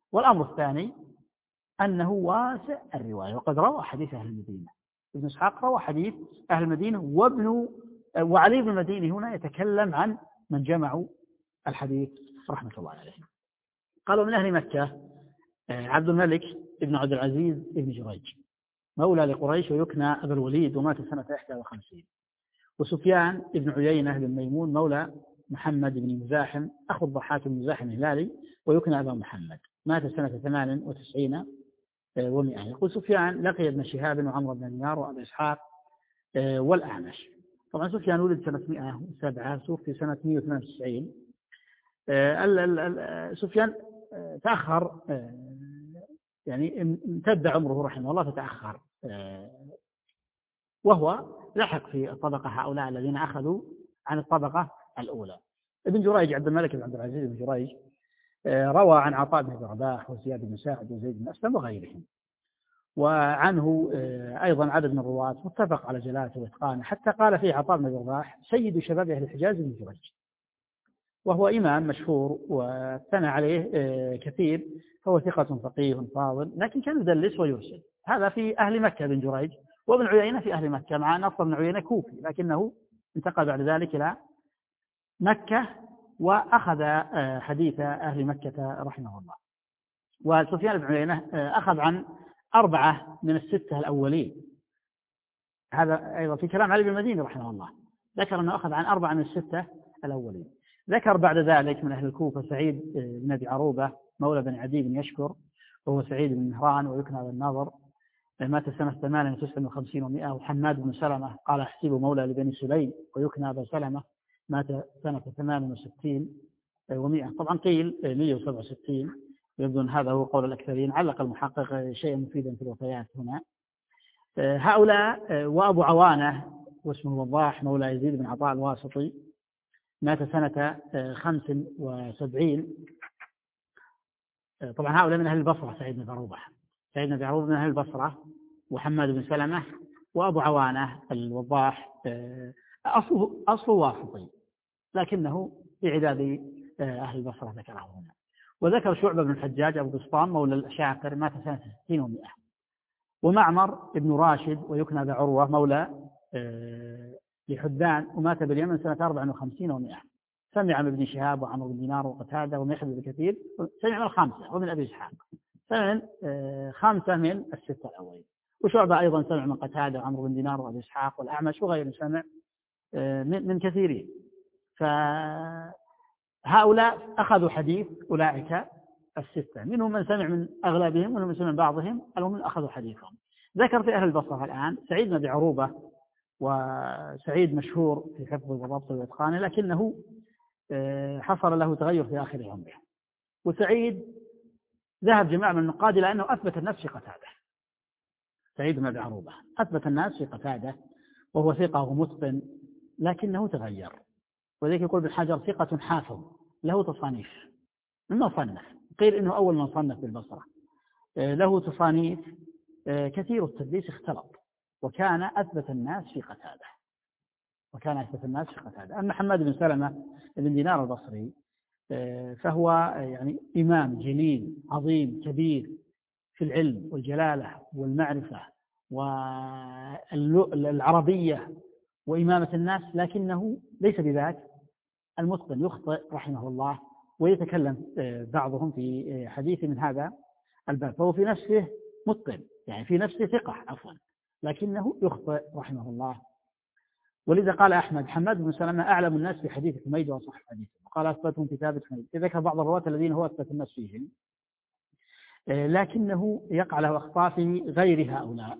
والأمر الثاني أنه واسع الرواية، وقد روى حديث أهل المدينة. ابن إسحاق روى حديث أهل المدينة، وابن وعلي بن المديني هنا يتكلم عن من جمعوا الحديث رحمة الله عليهم. قالوا من أهل مكة عبد الملك ابن عبد العزيز ابن جريج مولى لقريش ويكنى أبا الوليد ومات سنة إحدى وخمسين. وسفيان ابن عيينة بن ميمون مولى محمد بن مزاحم أخو الضحاك بن مزاحم الهلالي ويكنى أبا محمد، مات سنة ثمان وتسعين ومئة. يقول سفيان لقي ابن شهاب وعمر بن دينار وأبي إسحاق والأعمش. طبعا سفيان ولد سنة مئة وسبعة توفي سنة مئة واثنين وتسعين. سفيان تأخر، يعني امتد عمره رحمه الله فتأخر، وهو لحق في الطبقة هؤلاء الذين أخذوا عن الطبقة الأولى. ابن جريج عبد الملك بن عبد العزيز بن جريج روى عن عطاء بن رباح وزياد بن سعد وزيد بن أسلم وغيرهم، وعنه أيضا عدد من الرواة متفق على جلالته وإتقانه، حتى قال فيه عطاء بن رباح سيد شباب أهل الحجاز بن جريج، وهو إمام مشهور واثنى عليه كثير، فهو ثقة فقيه فاضل، لكن كان يدلس ويرسل. هذا في أهل مكة بن جريج. وابن عيينة في أهل مكة، مع أن أصل ابن عيينة كوفي لكنه انتقل بعد ذلك إلى مكة وأخذ حديث أهل مكة رحمه الله. وسفيان بن عيينة أخذ عن أربعة من الستة الأولين، هذا أيضا في كلام علي بن المديني رحمه الله، ذكر أنه أخذ عن أربعة من الستة الأولين. ذكر بعد ذلك من أهل الكوفة سعيد بن أبي عروبة مولى بن عدي بن يشكر وهو سعيد بن مهران ويكنى بالناظر، مات سنة ثمان وتسع وخمسين ومئة. وحماد بن سلمة قال أحسبه مولى لبني سليم ويكنى أبا سلمة، مات سنة ثمان وستين ومئة. طبعا قيل مئة وسبعة وستين، يبدو أن هذا هو قول الأكثرين. علق المحقق شيئا مفيدا في الوفيات هنا. هؤلاء وأبو عوانة واسمه وضاح مولى يزيد بن عطاء الواسطي، مات سنة خمس وسبعين. طبعا هؤلاء من أهل البصرة، سعيد بن عروبة سعيد بن عروبة من أهل البصرة، وحماد بن سلمة وأبو عوانة الوضاح أصله أصله واسطي، لكنه في عداد أهل البصرة ذكره هنا. وذكر شعبة بن الحجاج أبو بسطام مولى الأشاعر، مات سنة ستين ومئة. ومعمر ابن راشد ويكنى ذا عروة مولى لحدان ومات باليمن سنة أربع وخمسين ومئة. سمع من ابن شهاب وعمر بن دينار وقتادة ومحمد بن كثير، سمع من الخامسة ومن أبي إسحاق، سمع من خامسة من الستة الأولين. وشعبة أيضا سمع من قتادة وعمر بن دينار وأبي إسحاق والأعمش وغير سمع من كثيرين. فهؤلاء أخذوا حديث أولئك الستة، منهم من سمع من أغلبهم ومنهم من سمع من بعضهم، المهم أخذوا حديثهم. ذكر في أهل البصرة الآن سعيد بن أبي عروبة، وسعيد مشهور في حفظه وضبطه وإتقانه، لكنه حصل له تغير في آخر عمره. وسعيد ذهب جماعة من النقاد إلى أنه أثبت الناس في قتادة. سعيد بن أبي عروبة أثبت الناس في قتادة، وهو ثقة ومتقن، لكنه تغير. وذلك يقول بالحجر ثقة حافظ له تصانيف، إنه صنف، قيل إنه أول من صنف بالبصرة، له تصانيف كثير التدليس اختلط، وكان أثبت الناس في قتادة وكان أثبت الناس في قتادة. أما محمد بن سلمة بن دينار البصري فهو يعني إمام جليل عظيم كبير في العلم والجلالة والمعرفة والعربية وإمامة الناس، لكنه ليس بذاك المتقن، يخطئ رحمه الله، ويتكلم بعضهم في حديث من هذا الباب، فهو في نفسه متقن، يعني في نفسه ثقة عفوا، لكنه يخطئ رحمه الله. ولذا قال أحمد حماد بن سلمة أعلم الناس بحديث حميد وصح حديثه، وقال أثبتهم كتابة حميد. ذكر بعض الرواة الذين هو أثبت الناس فيهم، لكنه يقع له أخطاء في غير هؤلاء.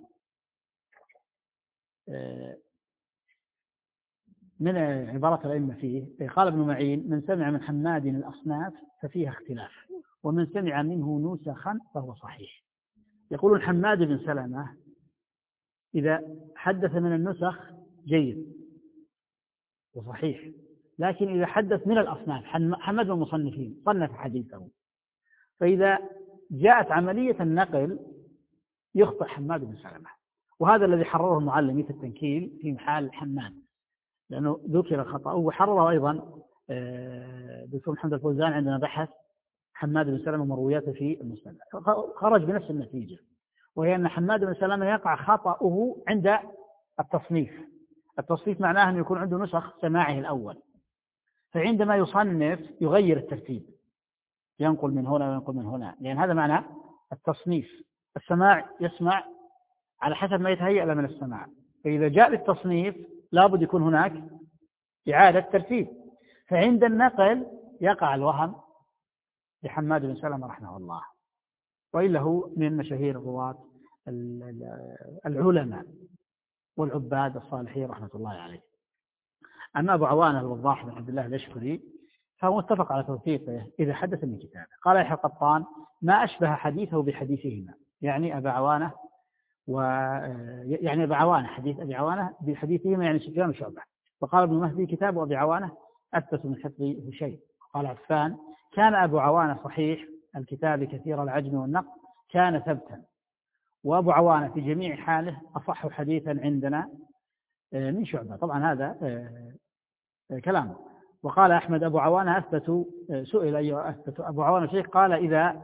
من عبارة الأئمة فيه قال ابن معين من سمع من حماد الأصناف ففيها اختلاف، ومن سمع منه نسخا فهو صحيح. يقولون حماد بن سلمة إذا حدث من النسخ جيد وصحيح، لكن إذا حدث من الأصناف، حماد بن المصنفين صنف حديثه، فإذا جاءت عملية النقل يخطئ حماد بن سلمة. وهذا الذي حرره المعلمي في التنكيل في محال حماد، لأنه ذكر الخطأ. وحرره أيضا دكتور محمد الفوزان عندنا بحث حماد بن سلمة مروياته في المسند، خرج بنفس النتيجة، وهي أن حماد بن سلمة يقع خطأه عند التصنيف. التصنيف معناه أن يكون عنده نسخ سماعه الأول، فعندما يصنف يغير الترتيب، ينقل من هنا وينقل من هنا، لأن هذا معنى التصنيف. السماع يسمع على حسب ما يتهيأ له من السماع، فإذا جاء للتصنيف لابد يكون هناك إعادة ترتيب، فعند النقل يقع الوهم لحماد بن سلمة رحمه الله، وإلا هو من مشاهير الرواة العلماء والعباد الصالحين رحمة الله عليه. أما أبو عوانة الوضاح بن عبد الله الأشكري فهو متفق على توثيقه إذا حدث من كتابه. قال يحيى القطان: ما أشبه حديثه بحديثهما، يعني أبا عوانة و يعني أبا عوانة حديث أبي عوانة بحديثهما يعني سفيان وشعبة. وقال ابن مهدي: كتاب أبي عوانة أثبت من حفظه شيء. قال عفان: كان أبو عوانة صحيح الكتاب كثير العجم والنقد، كان ثبتا، وأبو عوانة في جميع حاله أصح حديثا عندنا من شعبة. طبعا هذا كلامه. وقال أحمد: أبو عوانة أثبت، سئل أيها أثبت أبو عوانة شيء، قال: إذا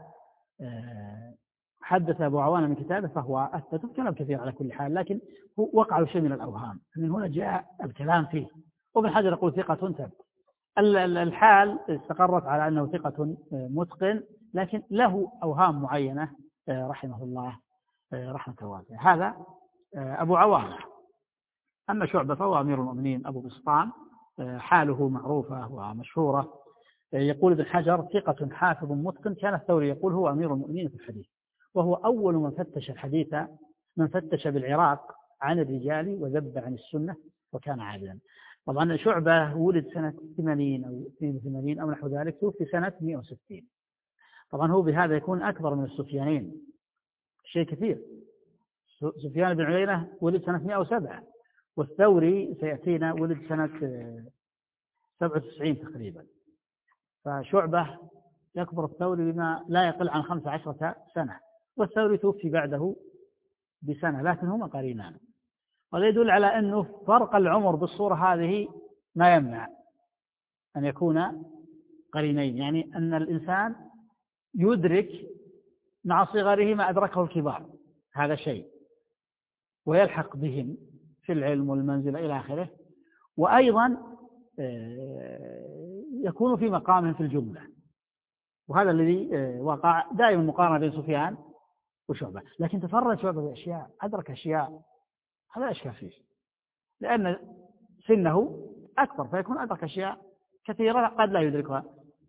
حدث أبو عوانة من كتابه فهو أثبت. كلام كثير على كل حال، لكن وقع شيء من الأوهام، من هنا جاء الكلام فيه. وابن حجر يقول ثقة ثبت. الحال استقرت على أنه ثقة متقن، لكن له أوهام معينة رحمه الله رحمة واسعة. هذا أبو عوانة. أما شعبة فهو أمير المؤمنين أبو بسطام، حاله معروفة ومشهورة. يقول ابن حجر: ثقة حافظ متقن. كان الثوري يقول: هو أمير المؤمنين في الحديث، وهو أول من فتش الحديث، من فتش بالعراق عن الرجال وذب عن السنة وكان عادلا. طبعا شعبة ولد سنة ثمانين أو اثنين وثمانين أو نحو ذلك، توفي سنة مئة وستين. طبعا هو بهذا يكون أكبر من السفيانين شيء كثير. سفيان بن عيينة ولد سنة مئة وسبعة، والثوري سيأتينا ولد سنة سبعة وتسعين تقريبا. فشعبة يكبر الثوري بما لا يقل عن خمس عشرة سنة، والثوري توفي بعده بسنة، لكن هما قرينان. وهذا يدل على أنه فرق العمر بالصورة هذه ما يمنع أن يكون قرينين، يعني أن الإنسان يدرك مع صغره ما أدركه الكبار، هذا شيء، ويلحق بهم في العلم والمنزلة إلى آخره، وأيضا يكون في مقام في الجملة. وهذا الذي وقع دائما مقارنة بين سفيان وشعبة. لكن تفرد شعبة بأشياء، أدرك أشياء، هذا أشكال فيه، لأن سنه أكبر فيكون أدرك أشياء كثيرة قد لا يدركها،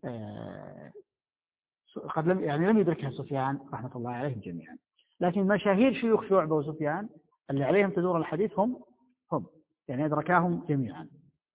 قد لم يعني لم يدركها سفيان رحمة الله عليهم جميعا. لكن مشاهير شيوخ شعبة وسفيان اللي عليهم تدور الحديث هم هم يعني أدركاهم جميعا.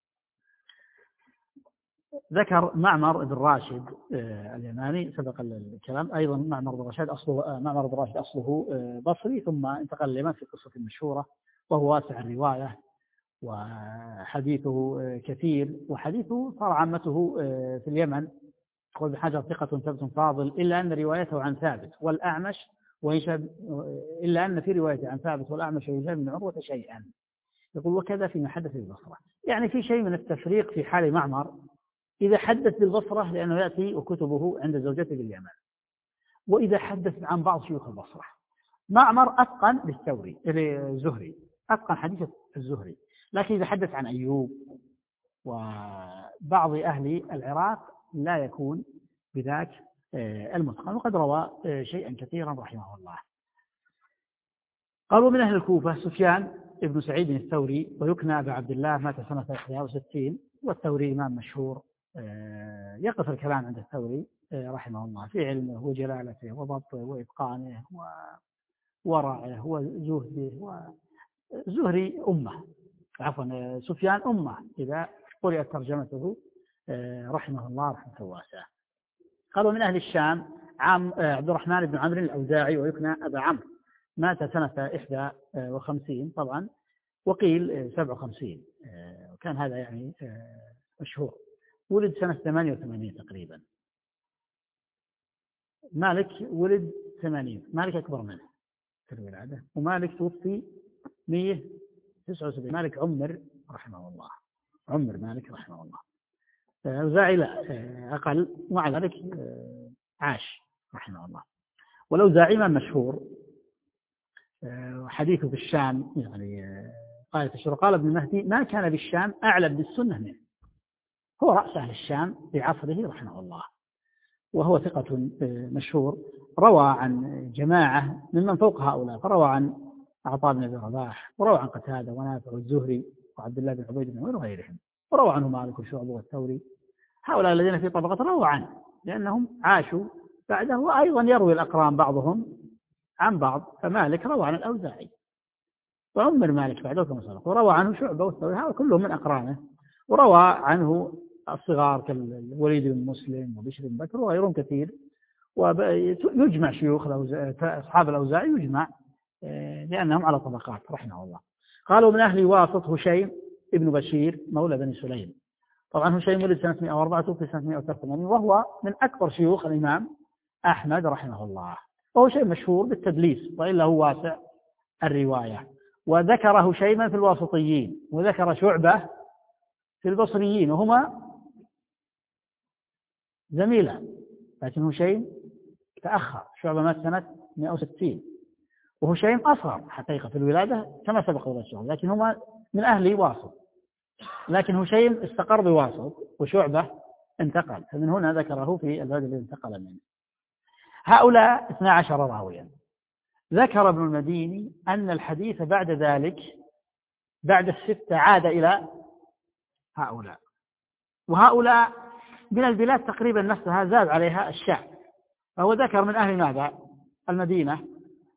ذكر معمر بن راشد اليماني سبق الكلام، أيضا معمر بن راشد أصله معمر بن راشد أصله بصري، ثم انتقل اليمن في قصة مشهورة، وهو واسع الرواية وحديثه كثير، وحديثه صار عامته في اليمن. يقول ابن حجر: ثقة ثبت فاضل، إلا أن روايته عن ثابت والأعمش وهشام، إلا أن في روايته عن ثابت والأعمش وهشام بن عروة شيئا. يقول: وكذا فيما حدث بالبصرة. يعني في شيء من التفريق في حال معمر إذا حدث بالبصرة لأنه يأتي وكتبه عند زوجته باليمن، وإذا حدث عن بعض شيوخ البصرة. معمر أتقن للثوري الزهري، أتقن حديث الزهري، لكن إذا حدث عن أيوب وبعض أهل العراق لا يكون بذاك المتقن، وقد روى شيئا كثيرا رحمه الله. قالوا: من أهل الكوفة سفيان ابن سعيد الثوري، ويكنى أبا عبد الله، مات سنة إحدى وستين، والثوري إمام مشهور. يقف الكلام عند الثوري رحمه الله في علمه وجلالته وضبطه وإتقانه وورعه وزهده. وزهري أمة، عفوا سفيان أمة إذا قرأت ترجمته رحمه الله رحمة واسعة. قالوا: من أهل الشام عام عبد الرحمن بن عمرو الأوزاعي، ويكنى أبا عمرو، مات سنة إحدى وخمسين طبعا، وقيل سبع وخمسين، وكان هذا يعني مشهور. ولد سنة ثمانية وثمانين تقريبا. مالك ولد ثمانين، مالك أكبر منه في الولادة، ومالك توفي مئة وتسعة وسبعين. مالك عمر رحمه الله، عمر مالك رحمه الله. أوزاعي لا أقل، ومع ذلك عاش رحمه الله. والأوزاعي إمام مشهور، حديثه في الشام يعني قال تشهر، قال ابن مهدي ما كان بالشام أعلم بالسنة منه، هو رأس أهل الشام في عصره رحمه الله، وهو ثقة مشهور، روى عن جماعة ممن فوق هؤلاء، فروى عن عطاء بن أبي رباح، وروى عن قتادة ونافع والزهري وعبد الله بن عبيد بن عمر وغيرهم، وروى عنه مالك وشعبة والثوري. هؤلاء الذين في طبقة روى عنه لأنهم عاشوا بعده، وأيضا يروي الأقران بعضهم عن بعض، فمالك روى عن الأوزاعي وعمر مالك بعده كما سبق، وروى عنه شعبة والثوري، هؤلاء كلهم من أقرانه، وروى عنه الصغار كالوليد بن مسلم وبشر بن بكر وغيرهم كثير. ويجمع شيوخ أصحاب الأوزاعي يجمع لأنهم على طبقات رحمه الله. قالوا من أهل واسط هشيم ابن بشير مولى بني سليم. طبعا هشيم ولد سنة مئة وأربعة وفي سنة مئة وثلاثة وثمانين، وهو من أكبر شيوخ الإمام أحمد رحمه الله، وهو شيء مشهور بالتدليس وإلا هو واسع الرواية. وذكر هشيما في الواسطيين، وذكر شعبة في البصريين، وهما زميلا، لكن هشيم تأخر، شعبة مات سنة مئة وستين، وهشيم أصغر حقيقة في الولادة كما سبق الرسول، لكن هما من أهل واسط، لكن هشيم استقر بواسط وشعبة انتقل، فمن هنا ذكره في البلد الذي انتقل منه. هؤلاء اثنا عشر راويا. ذكر ابن المديني أن الحديث بعد ذلك بعد الستة عاد إلى هؤلاء، وهؤلاء من البلاد تقريبا نفسها زاد عليها الشعب، فهو ذكر من أهل ماذا؟ المدينة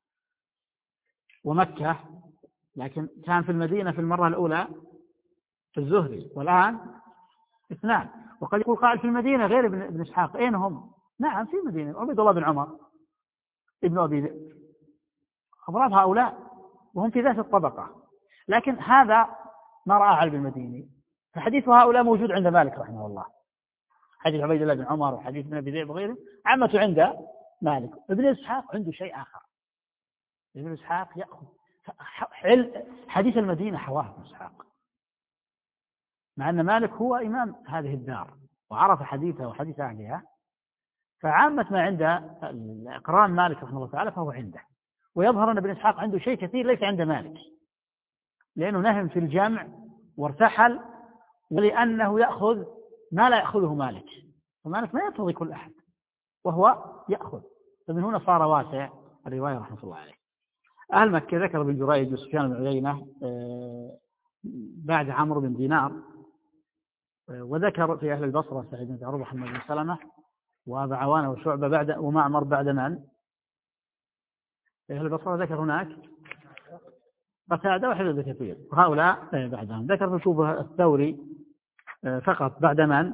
ومكة، لكن كان في المدينة في المرة الأولى في الزهري، والآن اثنان. وقد يقول قائل في المدينة غير ابن إسحاق، أين هم؟ نعم في المدينة، عبد الله بن عمر ابن أبي ذئب، أضراب هؤلاء وهم في ذات الطبقة، لكن هذا ما رأى علي المديني، فحديث هؤلاء موجود عند مالك رحمه الله، حديث عبيد الله بن عمر وحديث ابن أبي ذئب وغيره عامة عند مالك. ابن إسحاق عنده شيء آخر، ابن إسحاق يأخذ حديث المدينة حواه ابن إسحاق، مع أن مالك هو إمام هذه الدار وعرف حديثه وحديث أهلها، فعامة ما عند الأقران مالك رحمه الله تعالى فهو عنده. ويظهر أن ابن إسحاق عنده شيء كثير ليس عند مالك، لأنه نهم في الجمع وارتحل، ولأنه يأخذ ما لا يأخذه مالك، ومالك ما يرتضي كل أحد وهو يأخذ، فمن هنا صار واسع الرواية رحمه الله عليه. أهل مكة ذكر ابن جريج وسفيان بن عيينة بعد عمرو بن دينار، وذكر في أهل البصرة سعيد بن عروبة محمد بن سلمة وأبا عوانة وشعبة بعد ومعمر بعد من؟ في أهل البصرة ذكر هناك قتادة وحفظ بن كثير، وهؤلاء بعدهم. ذكر في شوبه الثوري فقط بعد من؟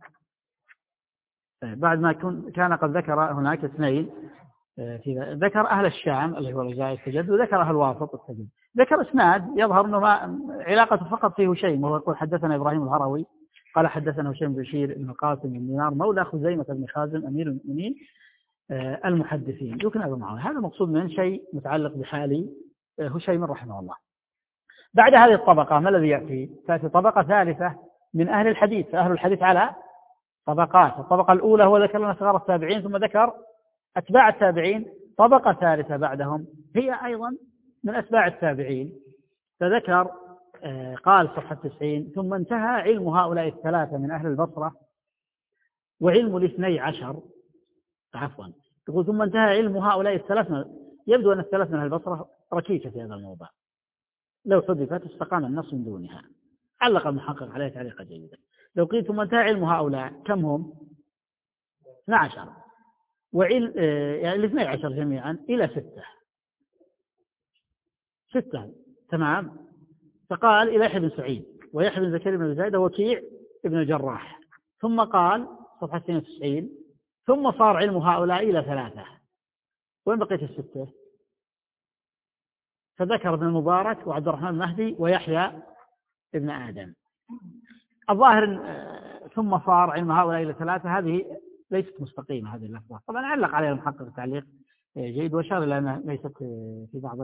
بعد ما كان قد ذكر هناك اثنين، في ذكر أهل الشام اللي هو الأوزاعي السجد، وذكر أهل الواسط السجد. ذكر اسناد يظهر أنه ما علاقته فقط فيه هشيم، وهو يقول حدثنا إبراهيم الهروي قال حدثنا هشيم بن بشير بن القاسم بن دينار مولى خزيمة بن خازم أمير المؤمنين المحدثين، يمكن هذا معه. هذا مقصود من شيء متعلق بحال هشيم رحمه الله. بعد هذه الطبقة ما الذي يأتي؟ تأتي طبقة ثالثة من أهل الحديث، فأهل الحديث على طبقات. الطبقة الأولى هو ذكر لنا صغار التابعين، ثم ذكر أتباع التابعين. طبقة ثالثة بعدهم هي أيضا من أتباع التابعين، فذكر قال صفحة تسعين ثم انتهى علم هؤلاء الثلاثة من أهل البصرة وعلم الاثني عشر، عفوا يقول ثم انتهى علم هؤلاء الثلاثة. يبدو أن الثلاثة من أهل البصرة ركيكة في هذا الموضوع، لو حذفت استقام النص من دونها. علق المحقق عليه تعليقا جيدا. لو قيل ثم انتهى علم هؤلاء كم هم؟ اثني عشر، وعلم يعني الاثني عشر جميعا إلى ستة ستة تمام. فقال إلى يحيى بن سعيد ويحيى بن زكريا بن زايد ووكيع ابن الجراح، ثم قال صفحة اثنين وتسعين ثم صار علم هؤلاء إلى ثلاثة. وين بقيت الستة؟ فذكر ابن المبارك وعبد الرحمن المهدي ويحيى ابن آدم. الظاهر ثم صار علم هؤلاء إلى ثلاثة، هذه ليست مستقيمة هذه اللفظة. طبعا علق عليها المحقق تعليق جيد، وأشار إلى أنها ليست في بعض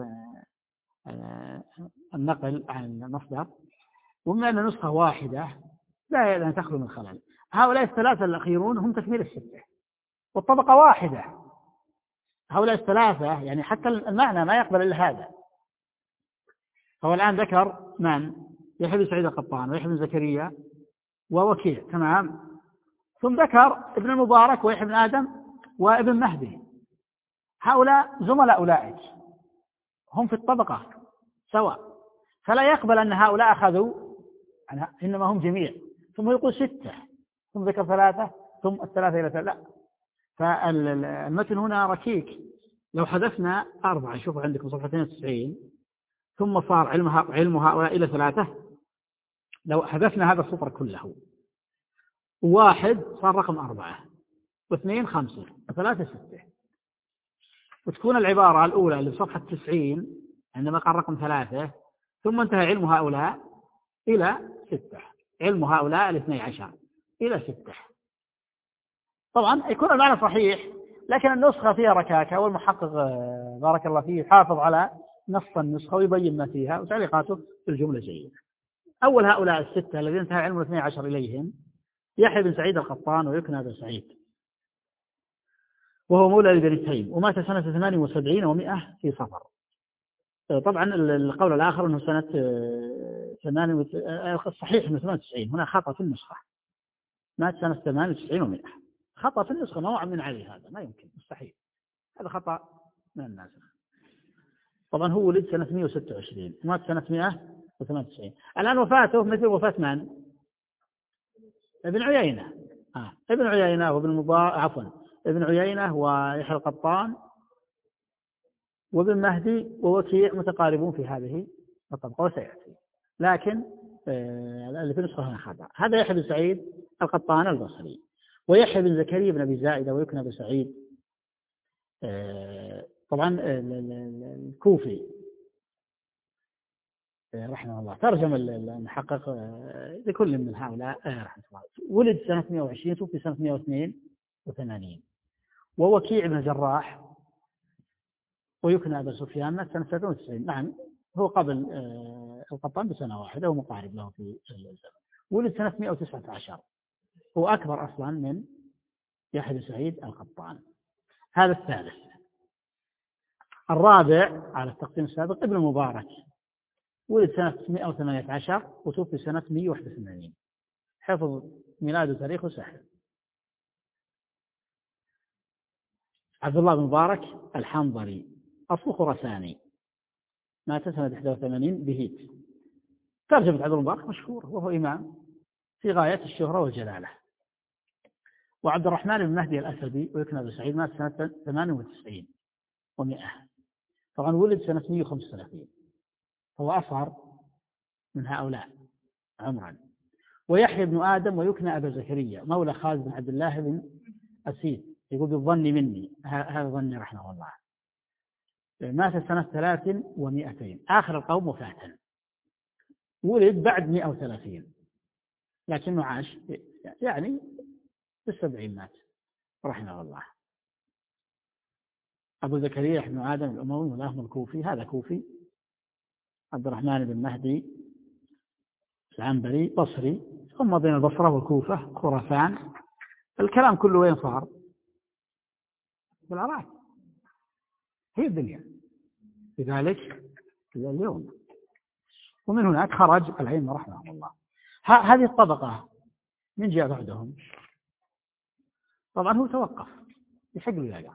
النقل عن المصدر، وبما أن نسخة واحدة لا أن تخلو من خلل. هؤلاء الثلاثة الأخيرون هم تكميل الستة، والطبقة واحدة. هؤلاء الثلاثة يعني حتى المعنى ما يقبل إلا هذا. هو الآن ذكر من؟ يحيى بن سعيد القطان ويحيى بن زكريا ووكيع، تمام. ثم ذكر ابن المبارك ويحيى بن آدم وابن مهدي. هؤلاء زملاء أولئك، هم في الطبقة سواء، فلا يقبل أن هؤلاء أخذوا، إنما هم جميع. ثم يقول ستة، ثم ذكر ثلاثة، ثم الثلاثة إلى ثلاثة. لا، فالمتن هنا ركيك. لو حذفنا أربعة، شوفوا عندكم صفحة اثنين وتسعين، ثم صار علمها علم هؤلاء إلى ثلاثة. لو حذفنا هذا السطر كله، واحد صار رقم أربعة، واثنين خمسة، وثلاثة ستة، وتكون العبارة الأولى اللي بصفحة تسعين عندما قال رقم ثلاثة، ثم انتهى علم هؤلاء إلى ستة، علم هؤلاء الاثني عشر إلى ستة. طبعا يكون المعنى صحيح، لكن النسخة فيها ركاكة، والمحقق بارك الله فيه حافظ على نص النسخة ويبين ما فيها، وتعليقاته في الجملة جيدة. أول هؤلاء الستة الذين انتهى علم الاثني عشر إليهم يحيى بن سعيد القطان ويكنى بن سعيد، وهو مولى لبني تيم، ومات سنة ثمان وسبعين ومائة في صفر. طبعا القول الآخر أنه سنة ثمان، الصحيح أنه ثمان وتسعين، هنا خطأ في النسخة، مات سنة ثمان وتسعين ومائة، خطأ في النسخة، نوع من عليه، هذا ما يمكن، مستحيل، هذا خطأ من الناسخ. طبعا هو ولد سنة مائة وستة وعشرين، مات سنة مائة وثمان وتسعين. الآن وفاته مثل وفاة من؟ ابن عيينة. آه. ابن عيينة وابن مبارك، عفوا ابن عيينة ويحيى القطان وابن مهدي ووكيع متقاربون في هذه الطبقة وسيأتي، لكن آه اللي في النسخة هنا خطأ. هذا يحيى بن سعيد القطان البصري، ويحيى بن زكريا بن أبي زائدة ويكنى بن سعيد آه طبعا الكوفي رحمه الله. ترجم المحقق لكل من هؤلاء رحمه الله. ولد سنة مائة وعشرين، توفي سنة مائة واثنين وثمانين. ووكيع بن الجراح ويكنى أبا سفيان مات سنة سبعة وتسعين. نعم، هو قبل القطان بسنة واحدة ومقارب له في الزمن. ولد سنة مائة وتسعة عشر، هو أكبر أصلا من يحيى بن سعيد القطان. هذا الثالث. الرابع على التقسيم السابق ابن المبارك، ولد سنة مائة وثمانية عشر وتوفي سنة مائة وواحد وثمانين. حفظ ميلاد وتاريخه سهل. عبد الله بن مبارك الحنظلي، أصله خراساني، مات سنة واحد وثمانين بهيت. ترجمة عبد الله بن مبارك مشهور، وهو إمام في غاية الشهرة والجلالة. وعبد الرحمن بن مهدي الأسدي ويكنى بن سعيد مات سنة ثمانية وتسعين ومائة، طبعا ولد سنة مائة وخمسة وثلاثين، هو أصغر من هؤلاء عمرا. ويحيى بن آدم ويكنى أبا زكريا، مولى خالد بن عبد الله بن أسيد، يقول بالظن مني، هذا ظني رحمه الله. مات سنة ثلاث ومائتين، آخر القوم وفاة. ولد بعد مائة وثلاثين، لكنه عاش يعني بالسبعين مات رحمه الله. أبو زكريا بن آدم الأموي ولاهم الكوفي، هذا كوفي. عبد الرحمن بن مهدي العنبري بصري، ثم بين البصرة والكوفة خراسان. الكلام كله وين صار؟ بالعراق، هي الدنيا لذلك اليوم. ومن هناك خرج العلم رحمه الله. هذه الطبقة من جاء بعدهم؟ طبعا هو توقف، يحق له يقع.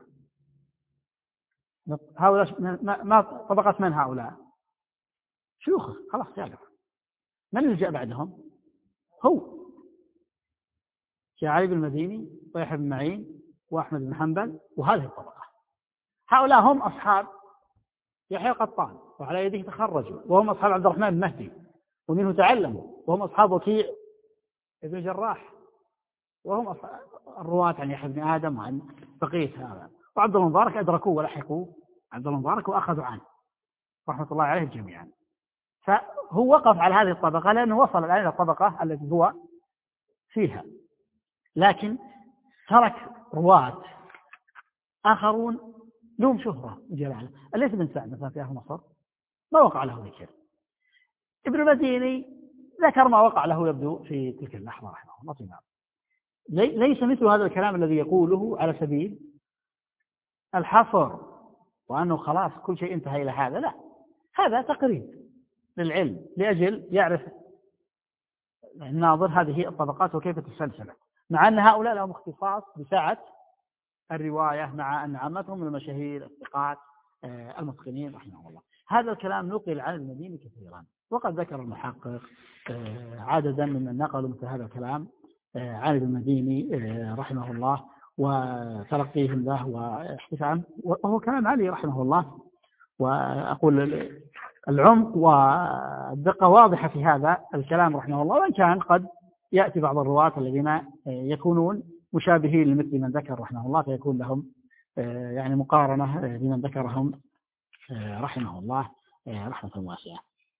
هؤلاء ما, ما طبقة من هؤلاء؟ شيوخه، خلاص يقع. من اللي جاء بعدهم؟ هو جاء علي بن المديني ويحيى بن معين وأحمد بن حنبل، وهذه الطبقة. هؤلاء هم أصحاب يحيى القطان، وعلى يده تخرجوا، وهم أصحاب عبد الرحمن بن مهدي ومنه تعلموا، وهم أصحاب وكيع ابن الجراح، وهم أصحاب الرواة عن يحيى بن آدم وعن بقية هذا. وعبد الله المبارك أدركوه ولحقوا عبد الله المبارك وأخذوا عنه رحمة الله عليهم جميعا. فهو وقف على هذه الطبقة لأنه وصل الآن إلى الطبقة التي هو فيها، لكن ترك رواة آخرون لهم شهرة وجلالة. الليث بن سعد مثلا في أهل مصر ما وقع له ذكر. ابن المديني ذكر ما وقع له يبدو في تلك اللحظة رحمه الله. ليس مثل هذا الكلام الذي يقوله على سبيل الحصر وأنه خلاص كل شيء انتهى إلى هذا، لا، هذا تقريب للعلم لأجل يعرف الناظر هذه الطبقات وكيف تسلسلت، مع أن هؤلاء لهم اختصاص بسعة الرواية، مع أن عامتهم من المشاهير الثقات المتقنين رحمه الله. هذا الكلام نقل عن المديني كثيرا، وقد ذكر المحقق عددا ممن نقلوا مثل هذا الكلام عن المديني رحمه الله وتلقيهم له واحتفاء، وهو كلام علي رحمه الله. وأقول العمق والدقة واضحة في هذا الكلام رحمه الله، وإن كان قد يأتي بعض الرواة الذين يكونون مشابهين لمثل من ذكر رحمه الله، فيكون لهم يعني مقارنة بمن ذكرهم رحمه الله رحمة واسعة.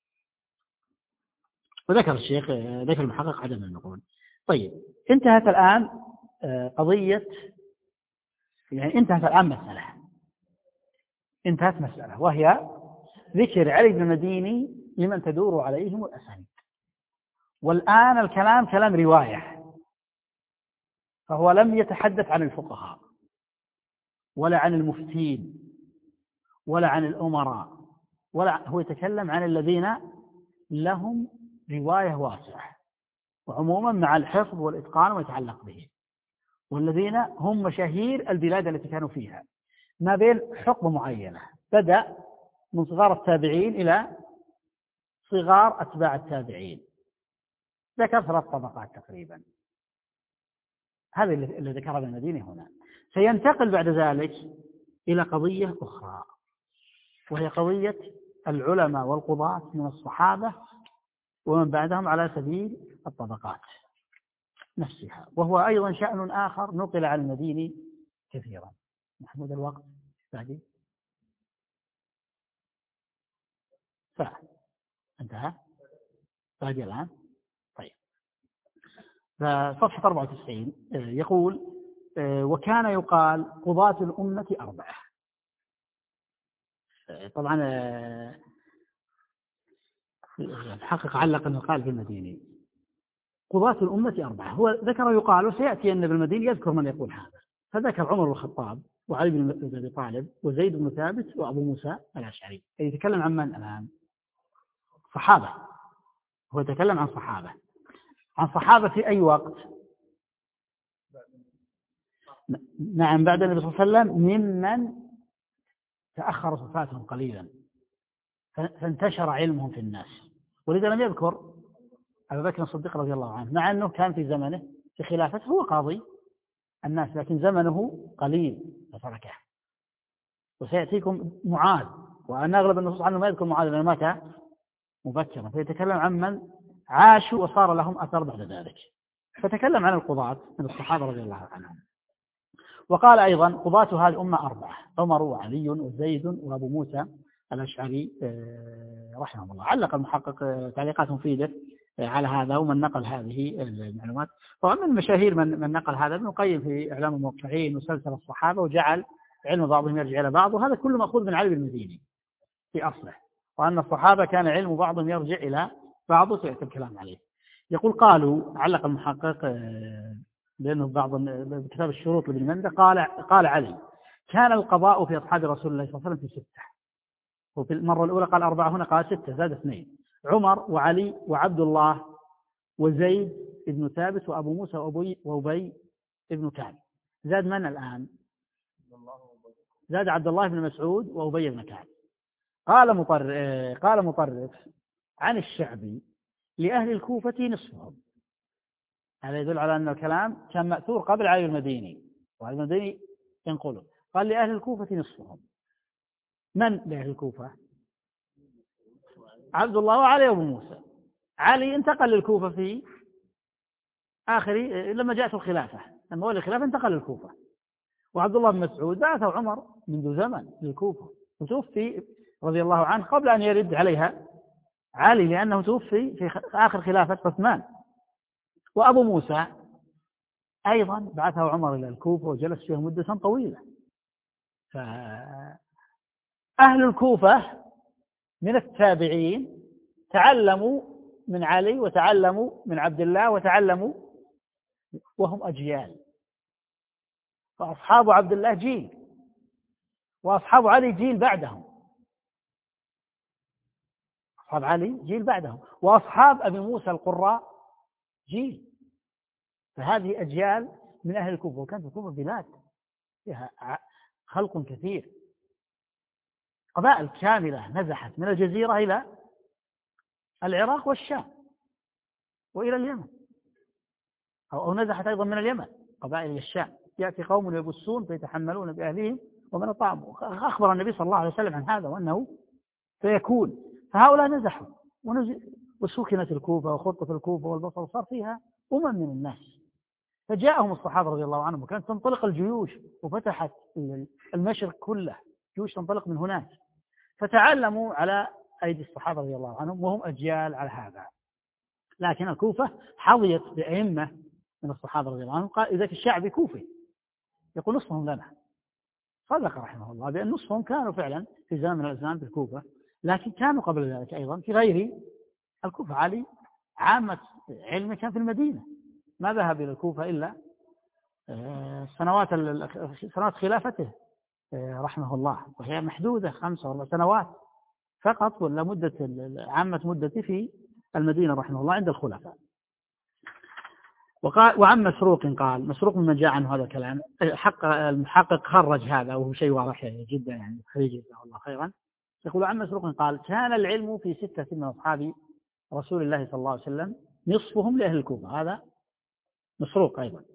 وذكر الشيخ ذكر المحقق عدم النقول. طيب، انتهت الآن قضية، يعني انتهت الآن مسألة انتهت مسألة وهي ذكر علي بن المديني لمن تدور عليهم الأسانيد. والآن الكلام كلام رواية، فهو لم يتحدث عن الفقهاء ولا عن المفتين ولا عن الأمراء، ولا هو يتكلم عن الذين لهم رواية واسعة وعموما مع الحفظ والإتقان ويتعلق به، والذين هم مشاهير البلاد التي كانوا فيها، ما بين حقبة معينة بدأ من صغار التابعين إلى صغار أتباع التابعين، ذكر ثلاث طبقات تقريبا. هذا اللي ذكره ابن المديني هنا. سينتقل بعد ذلك إلى قضية أخرى، وهي قضية العلماء والقضاة من الصحابة ومن بعدهم على سبيل الطبقات نفسها، وهو أيضا شأن آخر نقل عن المديني كثيرا. محمود الوقت بعدين ساعة انتهى باقي الآن. طيب، فصفحة أربعة وتسعين يقول: وكان يقال قضاة الأمة أربعة. طبعا الحقيقة علق أنه قال في المديني قضاة الأمة أربعة، هو ذكر يقال، وسيأتي أن ابن المديني يذكر من يقول هذا، فذكر عمر بن الخطاب وعلي بن أبي طالب وزيد بن ثابت وأبو موسى الأشعري. يتكلم عن من الآن؟ صحابة، هو يتكلم عن صحابة. عن صحابة في أي وقت؟ نعم، بعد النبي صلى الله عليه وسلم، ممن تأخر صفاتهم قليلا فانتشر علمهم في الناس، ولذا لم يذكر أبا بكر الصديق رضي الله عنه، مع أنه كان في زمنه في خلافته هو قاضي الناس، لكن زمنه قليل فتركه. وسيأتيكم معاذ، وأن أغلب النصوص عنه ما يذكر معاذ لأنه مات مبكرا، فيتكلم عن من عاشوا وصار لهم أثر بعد ذلك. فتكلم عن القضاة من الصحابة رضي الله عنهم. وقال أيضا قضاة هذه الأمة أربعة: عمر وعلي وزيد وأبو موسى الأشعري رحمه الله. علق المحقق تعليقات مفيدة على هذا ومن نقل هذه المعلومات. طبعا من المشاهير من, من نقل هذا ابن القيم في إعلام الموقعين وسلسلة الصحابة، وجعل علم بعضهم يرجع إلى بعض، وهذا كله مأخوذ من علي بن المديني في أصله، وأن الصحابة كان علم بعضهم يرجع إلى بعض وسيأتي الكلام عليه. يقول قالوا، علق المحقق لأنه بعض كتاب الشروط لابن منده قال قال علي: كان القضاء في أصحاب رسول الله صلى الله عليه وسلم في ستة، وفي المرة الأولى قال أربعة، هنا قال ستة زاد اثنين: عمر وعلي وعبد الله وزيد ابن ثابت وأبو موسى وأبي وأبي ابن كعب. زاد من الآن؟ زاد عبد الله بن مسعود وأبي بن كعب. قال مطرف قال مطرف عن الشعبي: لأهل الكوفة نصفهم. هذا يدل على أن الكلام كان مأثور قبل علي المديني، وعلي المديني ينقله. قال لأهل الكوفة نصفهم. من لأهل الكوفة؟ عبد الله وعلي وابو موسى. علي انتقل للكوفة في آخر لما جاءت الخلافة، لما ولي الخلافة انتقل للكوفة. وعبد الله بن مسعود بعثه عمر منذ زمن للكوفة، وتوفي رضي الله عنه قبل أن يرد عليها علي، لأنه توفي في آخر خلافة عثمان. وأبو موسى أيضا بعثه عمر إلى الكوفة وجلس فيها مدة طويلة. فأهل الكوفة من التابعين تعلموا من علي وتعلموا من عبد الله وتعلموا وهم أجيال، فأصحاب عبد الله جيل، وأصحاب علي جيل بعدهم، أصحاب علي جيل بعدهم، وأصحاب أبي موسى القراء جيل. فهذه أجيال من أهل الكوفة، وكانت الكوفة بلاد فيها خلق كثير، قبائل كاملة نزحت من الجزيرة إلى العراق والشام وإلى اليمن، أو نزحت أيضا من اليمن قبائل إلى الشام. يأتي قوم يبصون فيتحملون بأهلهم ومن أطعموا، أخبر النبي صلى الله عليه وسلم عن هذا وأنه سيكون. فهؤلاء نزحوا وسكنت الكوفة وخطت الكوفة والبصر، وصار فيها أمم من الناس. فجاءهم الصحابة رضي الله عنهم، وكانت تنطلق الجيوش وفتحت المشرق كله، جيوش تنطلق من هناك، فتعلموا على أيدي الصحابة رضي الله عنهم وهم أجيال على هذا. لكن الكوفة حظيت بأئمة من الصحابة رضي الله عنهم. قال إذا الشعبي كوفي يقول نصفهم لنا، صدق رحمه الله بأن نصفهم كانوا فعلا في زمن من الأزمان بالكوفة، لكن كانوا قبل ذلك أيضا في غير الكوفة. علي عامة علمه كان في المدينة، ما ذهب إلى الكوفة إلا سنوات سنوات خلافته رحمه الله، وهي محدودة خمسة وأربع سنوات فقط، ولا مدة عامة مدته في المدينة رحمه الله عند الخلفاء. وقال وعن مسروق قال، مسروق من جاء عنه هذا الكلام، حق المحقق خرج هذا وهو شيء واضح جدا يعني، خريج جزاه الله خيرا. يقول عن مسروق قال كان العلم في ستة من أصحاب رسول الله صلى الله عليه وسلم نصفهم لأهل الكوفة. هذا مسروق أيضا.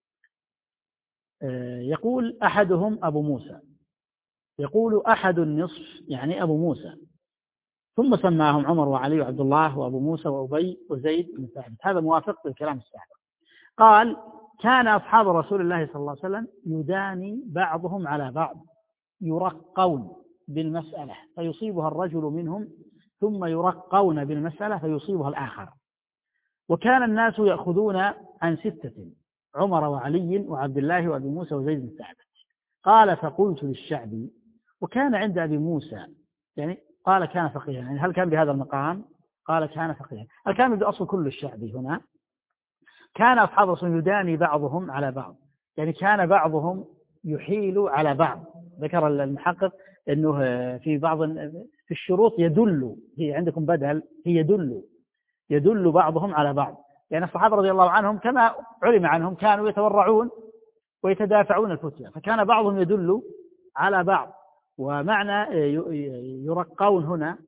يقول أحدهم أبو موسى، يقول أحد النصف يعني أبو موسى، ثم سماهم عمر وعلي وعبد الله وأبو موسى وأبي وزيد بن ثابت. هذا موافق للكلام السابق. قال كان أصحاب رسول الله صلى الله عليه وسلم يداني بعضهم على بعض، يرقون بالمسألة فيصيبها الرجل منهم، ثم يرقون بالمسألة فيصيبها الآخر. وكان الناس يأخذون عن ستة، عمر وعلي وعبد الله وأبي موسى وزيد بن ثابت. قال فقلت للشعبي، وكان عند أبي موسى يعني قال كان فقيها، يعني هل كان بهذا المقام؟ قال كان فقيها. هل كان بأصل كل الشعبي هنا؟ كان أصحاب رسول يداني بعضهم على بعض، يعني كان بعضهم يحيل على بعض. ذكر المحقق أنه في بعض في الشروط يدل، هي عندكم بدل، هي يدل يدل بعضهم على بعض. يعني الصحابة رضي الله عنهم كما علم عنهم كانوا يتورعون ويتدافعون الفتية، فكان بعضهم يدل على بعض. ومعنى يرقون هنا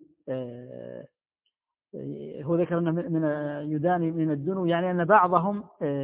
هو ذكر أنه من يداني من الدنو، يعني أن بعضهم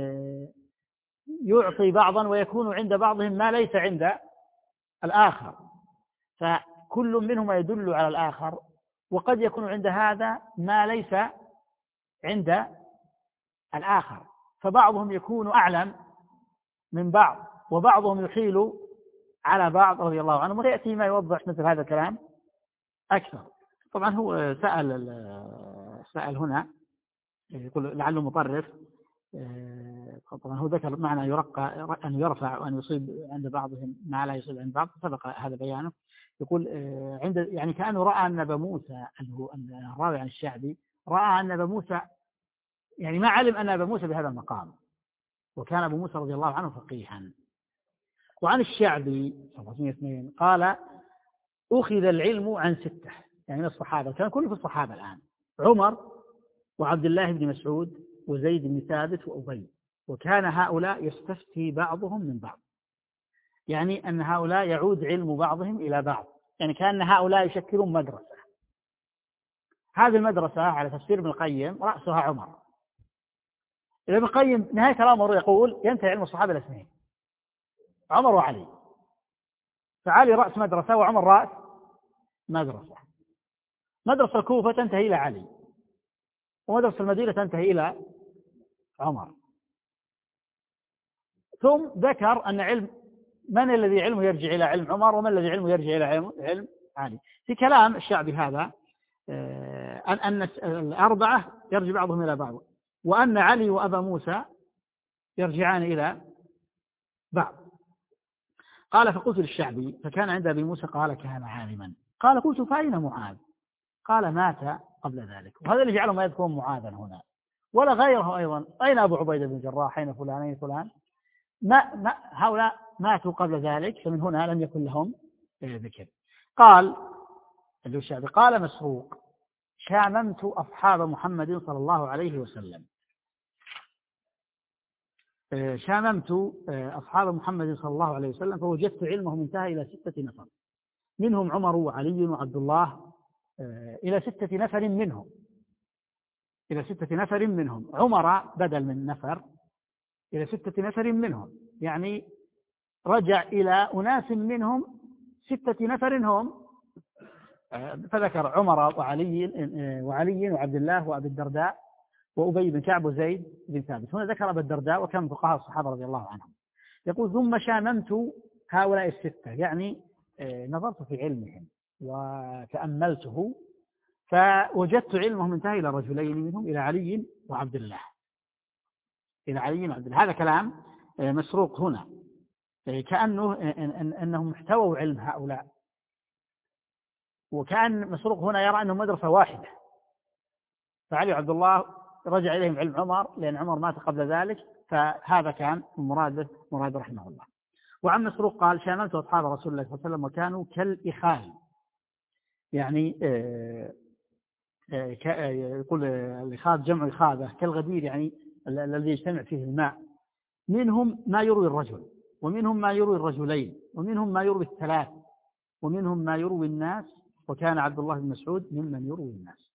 يعطي بعضا ويكون عند بعضهم ما ليس عند الآخر، فكل منهما يدل على الآخر، وقد يكون عند هذا ما ليس عند الآخر، فبعضهم يكون أعلم من بعض وبعضهم يحيل على بعض رضي الله عنهم. ويأتي ما يوضح مثل هذا الكلام أكثر. طبعا هو سأل سأل هنا يقول لعله مطرف، طبعا هو ذكر معنى يرقى أن يرفع وأن يصيب عند بعضهم ما لا يصيب عند بعض، سبق هذا بيانه. يقول عند يعني كأنه رأى أن أبا موسى أن الراوي عن الشعبي رأى أن أبا موسى يعني ما علم أن أبا موسى بهذا المقام، وكان أبو موسى رضي الله عنه فقيها. وعن الشعبي قال أخذ العلم عن ستة، يعني من الصحابة، كان كله في الصحابة الآن، عمر وعبد الله بن مسعود وزيد بن ثابت وأبي، وكان هؤلاء يستفتي بعضهم من بعض، يعني أن هؤلاء يعود علم بعضهم إلى بعض، يعني كأن هؤلاء يشكلون مدرسة. هذه المدرسة على تفسير ابن القيم رأسها عمر. ابن القيم نهاية الأمر يقول ينتهي علم الصحابة إلى اثنين، عمر وعلي، فعلي رأس مدرسة وعمر رأس مدرسة. مدرسة الكوفة تنتهي إلى علي، ومدرسة المدينة تنتهي إلى عمر. ثم ذكر أن علم من الذي علمه يرجع إلى علم عمر، ومن الذي علمه يرجع إلى علم, علم علي. في كلام الشعبي هذا أن أن الأربعة يرجع بعضهم إلى بعض، وأن علي وأبا موسى يرجعان إلى بعض. قال فقلت للشعبي فكان عند أبي موسى قال كان عالما. قال قلت فأين معاذ؟ قال مات قبل ذلك. وهذا اللي جعله ما يذكر معاذا هنا، ولا غيره أيضا. أين أبو عبيدة بن الجراح؟ أين فلان؟ أين فلان؟ ما ما هؤلاء ماتوا قبل ذلك، فمن هنا لم يكن لهم ذكر. قال الشعبي قال مسروق: شاممت أصحاب محمد صلى الله عليه وسلم. شاممت أصحاب محمد صلى الله عليه وسلم فوجدت علمهم انتهى إلى ستة نفر، منهم عمر وعلي وعبد الله، إلى ستة نفر منهم إلى ستة نفر منهم عمر بدل من نفر، إلى ستة نفر منهم، يعني رجع إلى أناس منهم ستة نفر هم، فذكر عمر وعلي وعلي وعبد الله وأبي الدرداء وأبي بن كعب وزيد بن ثابت. هنا ذكر أبي الدرداء وكان فقهاء الصحابة رضي الله عنهم. يقول: ثم شاممت هؤلاء الستة، يعني نظرت في علمهم وتأملته فوجدت علمهم انتهى إلى رجلين منهم، إلى علي وعبد الله إلى علي وعبد الله. هذا كلام مسروق هنا، كأنه أنهم احتووا علم هؤلاء، وكأن مسروق هنا يرى أنه مدرسة واحدة، فعلي وعبد الله رجع إليهم علم عمر لأن عمر مات قبل ذلك، فهذا كان مراده مراد رحمه الله. وعن مسروق قال: شاملت أصحاب رسول الله صلى الله عليه وسلم وكانوا كالإخال، يعني آه آه يقول الإخاذ جمع إخاذة، كالغدير يعني الذي يجتمع فيه الماء، منهم ما يروي الرجل، ومنهم ما يروي الرجلين، ومنهم ما يروي الثلاث، ومنهم ما يروي الناس، وكان عبد الله بن مسعود ممن يروي الناس.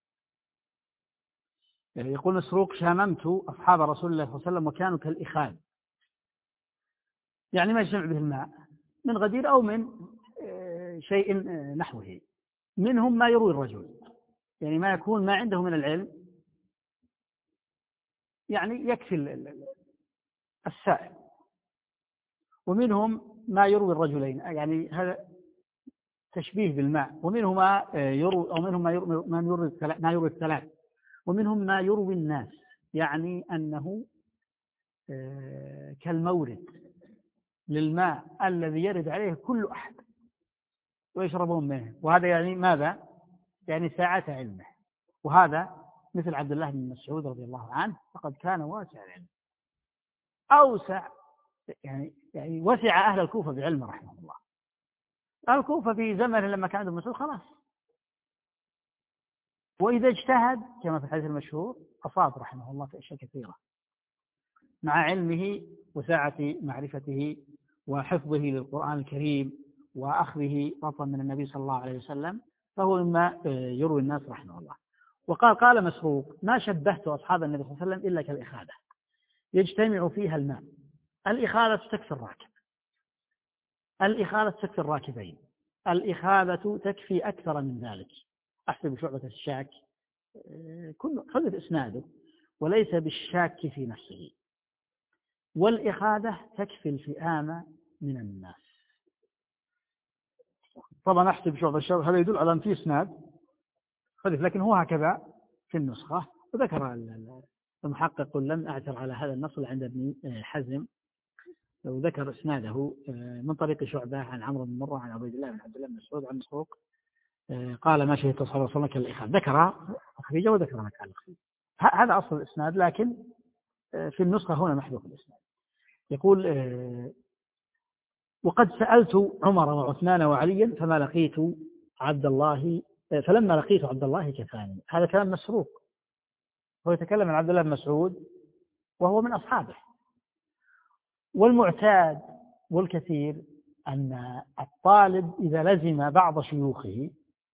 يقول مسروق: شاممت أصحاب رسول الله صلى الله عليه وسلم وكانوا كالإخال، يعني ما يجمع به الماء من غدير أو من شيء نحوه، منهم ما يروي الرجل، يعني ما يكون ما عنده من العلم يعني يكفي السائل، ومنهم ما يروي الرجلين، يعني هذا تشبيه بالماء، ومنهم ما يروي أو منهم ما يروي ما يروي ما يروي الثلاث، ومنهم ما يروي الناس، يعني أنه كالمورد للماء الذي يرد عليه كل أحد ويشربون منه، وهذا يعني ماذا؟ يعني ساعة علمه. وهذا مثل عبد الله بن مسعود رضي الله عنه، فقد كان واسع العلم، أوسع يعني يعني وسع أهل الكوفة بعلم رحمه الله. أهل الكوفة في زمن لما كان ابن مسعود خلاص، وإذا اجتهد كما في الحديث المشهور أصاب رحمه الله في أشياء كثيرة، مع علمه وسعة معرفته وحفظه للقرآن الكريم وأخذه فضلا من النبي صلى الله عليه وسلم، فهو مما يروي الناس رحمه الله. وقال قال مسروق: ما شبهت أصحاب النبي صلى الله عليه وسلم إلا كالإخاذة يجتمع فيها الماء. الإخاذة تكفي الراكب، الإخاذة تكفي الراكبين، الإخاذة تكفي أكثر من ذلك. أحسب شعبة الشاك كل حدث إسناده وليس بالشاك في نفسه، والإخاذة تكفي الفئام من الناس. طبعا أحسب شعبة الشاك هذا يدل على أن في إسناد حدث، لكن هو هكذا في النسخة. وذكر المحقق: لم أعثر على هذا النص عند ابن حزم، وذكر إسناده من طريق شعبة عن عمرو بن مرة عن عبيد الله بن عبد الله بن مسعود عن مسروق قال: ما شهدت صلى الله عليه وسلم كالإخاذ. ذكر خريجة وذكر مكان الخريج، هذا أصل الإسناد، لكن في النسخة هنا محذوف الإسناد. يقول: وقد سألت عمر وعثمان وعليا فما لقيت عبد الله فلما لقيت عبد الله كفاني. هذا كلام مسروق، هو يتكلم عن عبد الله بن مسعود وهو من أصحابه. والمعتاد والكثير أن الطالب إذا لزم بعض شيوخه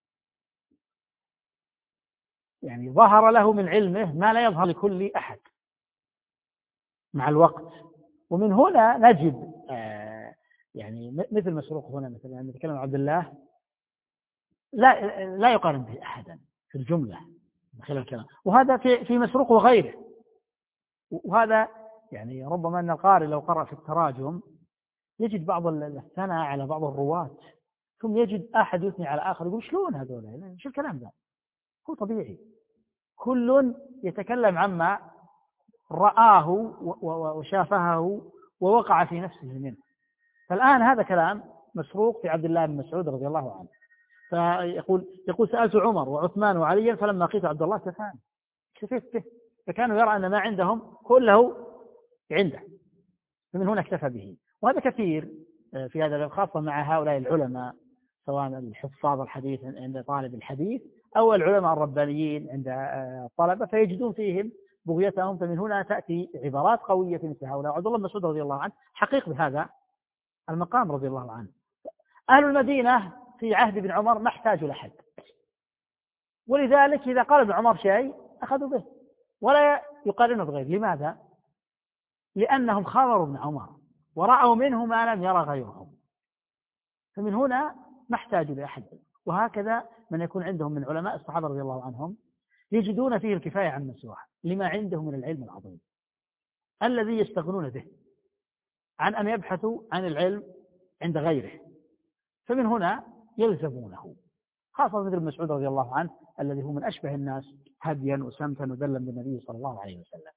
يعني ظهر له من علمه ما لا يظهر لكل أحد مع الوقت. ومن هنا نجد آه يعني مثل مسروق هنا مثلا يعني نتكلم عن عبد الله لا لا يقارن به أحدا في الجملة من خلال الكلام، وهذا في في مسروق وغيره. وهذا يعني ربما أن القارئ لو قرأ في التراجم يجد بعض الثناء على بعض الرواة، ثم يجد أحد يثني على آخر يقول: شلون هذول؟ شو الكلام ذا؟ هو طبيعي، كل يتكلم عما رآه وشافهه ووقع في نفسه منه. فالآن هذا كلام مسروق في عبد الله بن مسعود رضي الله عنه، فيقول يقول سألت عمر وعثمان وعليا فلما لقيت عبد الله كفاني، كفيت به، فكانوا يرى أن ما عندهم كله عنده، فمن هنا اكتفى به. وهذا كثير في هذا الباب، خاصة مع هؤلاء العلماء، سواء الحفاظ الحديث عند طالب الحديث أو العلماء الربانيين عند الطلبة، فيجدون فيهم بغيتهم. فمن هنا تأتي عبارات قوية في مثل هؤلاء. عبد الله بن مسعود رضي الله عنه حقيق بهذا المقام رضي الله عنه. أهل المدينة في عهد ابن عمر ما احتاجوا لأحد، ولذلك إذا قال ابن عمر شيء أخذوا به ولا يقارنوا بغيره. لماذا؟ لأنهم خبروا ابن عمر ورأوا منه ما لم يرى غيرهم، فمن هنا ما احتاجوا لأحد. وهكذا من يكون عندهم من علماء الصحابة رضي الله عنهم يجدون فيه الكفاية عن سواه لما عندهم من العلم العظيم الذي يستغنون به عن أن يبحثوا عن العلم عند غيره، فمن هنا يلزمونه، خاصة مثل مسعود رضي الله عنه الذي هو من أشبه الناس هديا وسمتا ودلا بالنبي صلى الله عليه وسلم.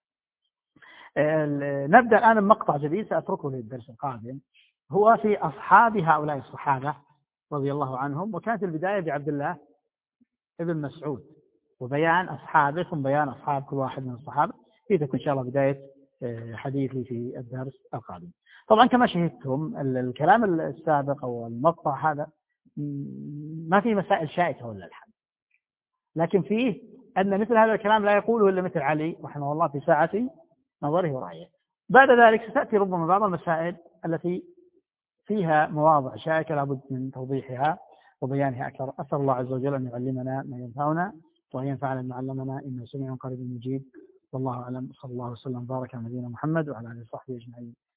نبدأ الآن بمقطع جديد سأتركه للدرس القادم، هو في أصحاب هؤلاء الصحابة رضي الله عنهم، وكانت البداية بعبد الله ابن مسعود وبيان أصحابه ثم بيان أصحاب كل واحد من الصحابة. في تكون إن شاء الله بداية حديثي في الدرس القادم. طبعا كما شهدتم الكلام السابق أو المقطع هذا ما فيه مسائل شائكة ولا الحمد، لكن فيه أن مثل هذا الكلام لا يقوله إلا مثل علي رحمه الله في ساعة نظره ورأيه. بعد ذلك ستأتي ربما بعض المسائل التي فيها مواضع شائكة لابد من توضيحها وبيانها أكثر. أسأل الله عز وجل أن يعلمنا ما ينفعنا وأن ينفعنا بما علمنا، إنه سميع قريب مجيب. والله أعلم، صلى الله وسلم وبارك على نبينا محمد وعلى آله وصحبه أجمعين.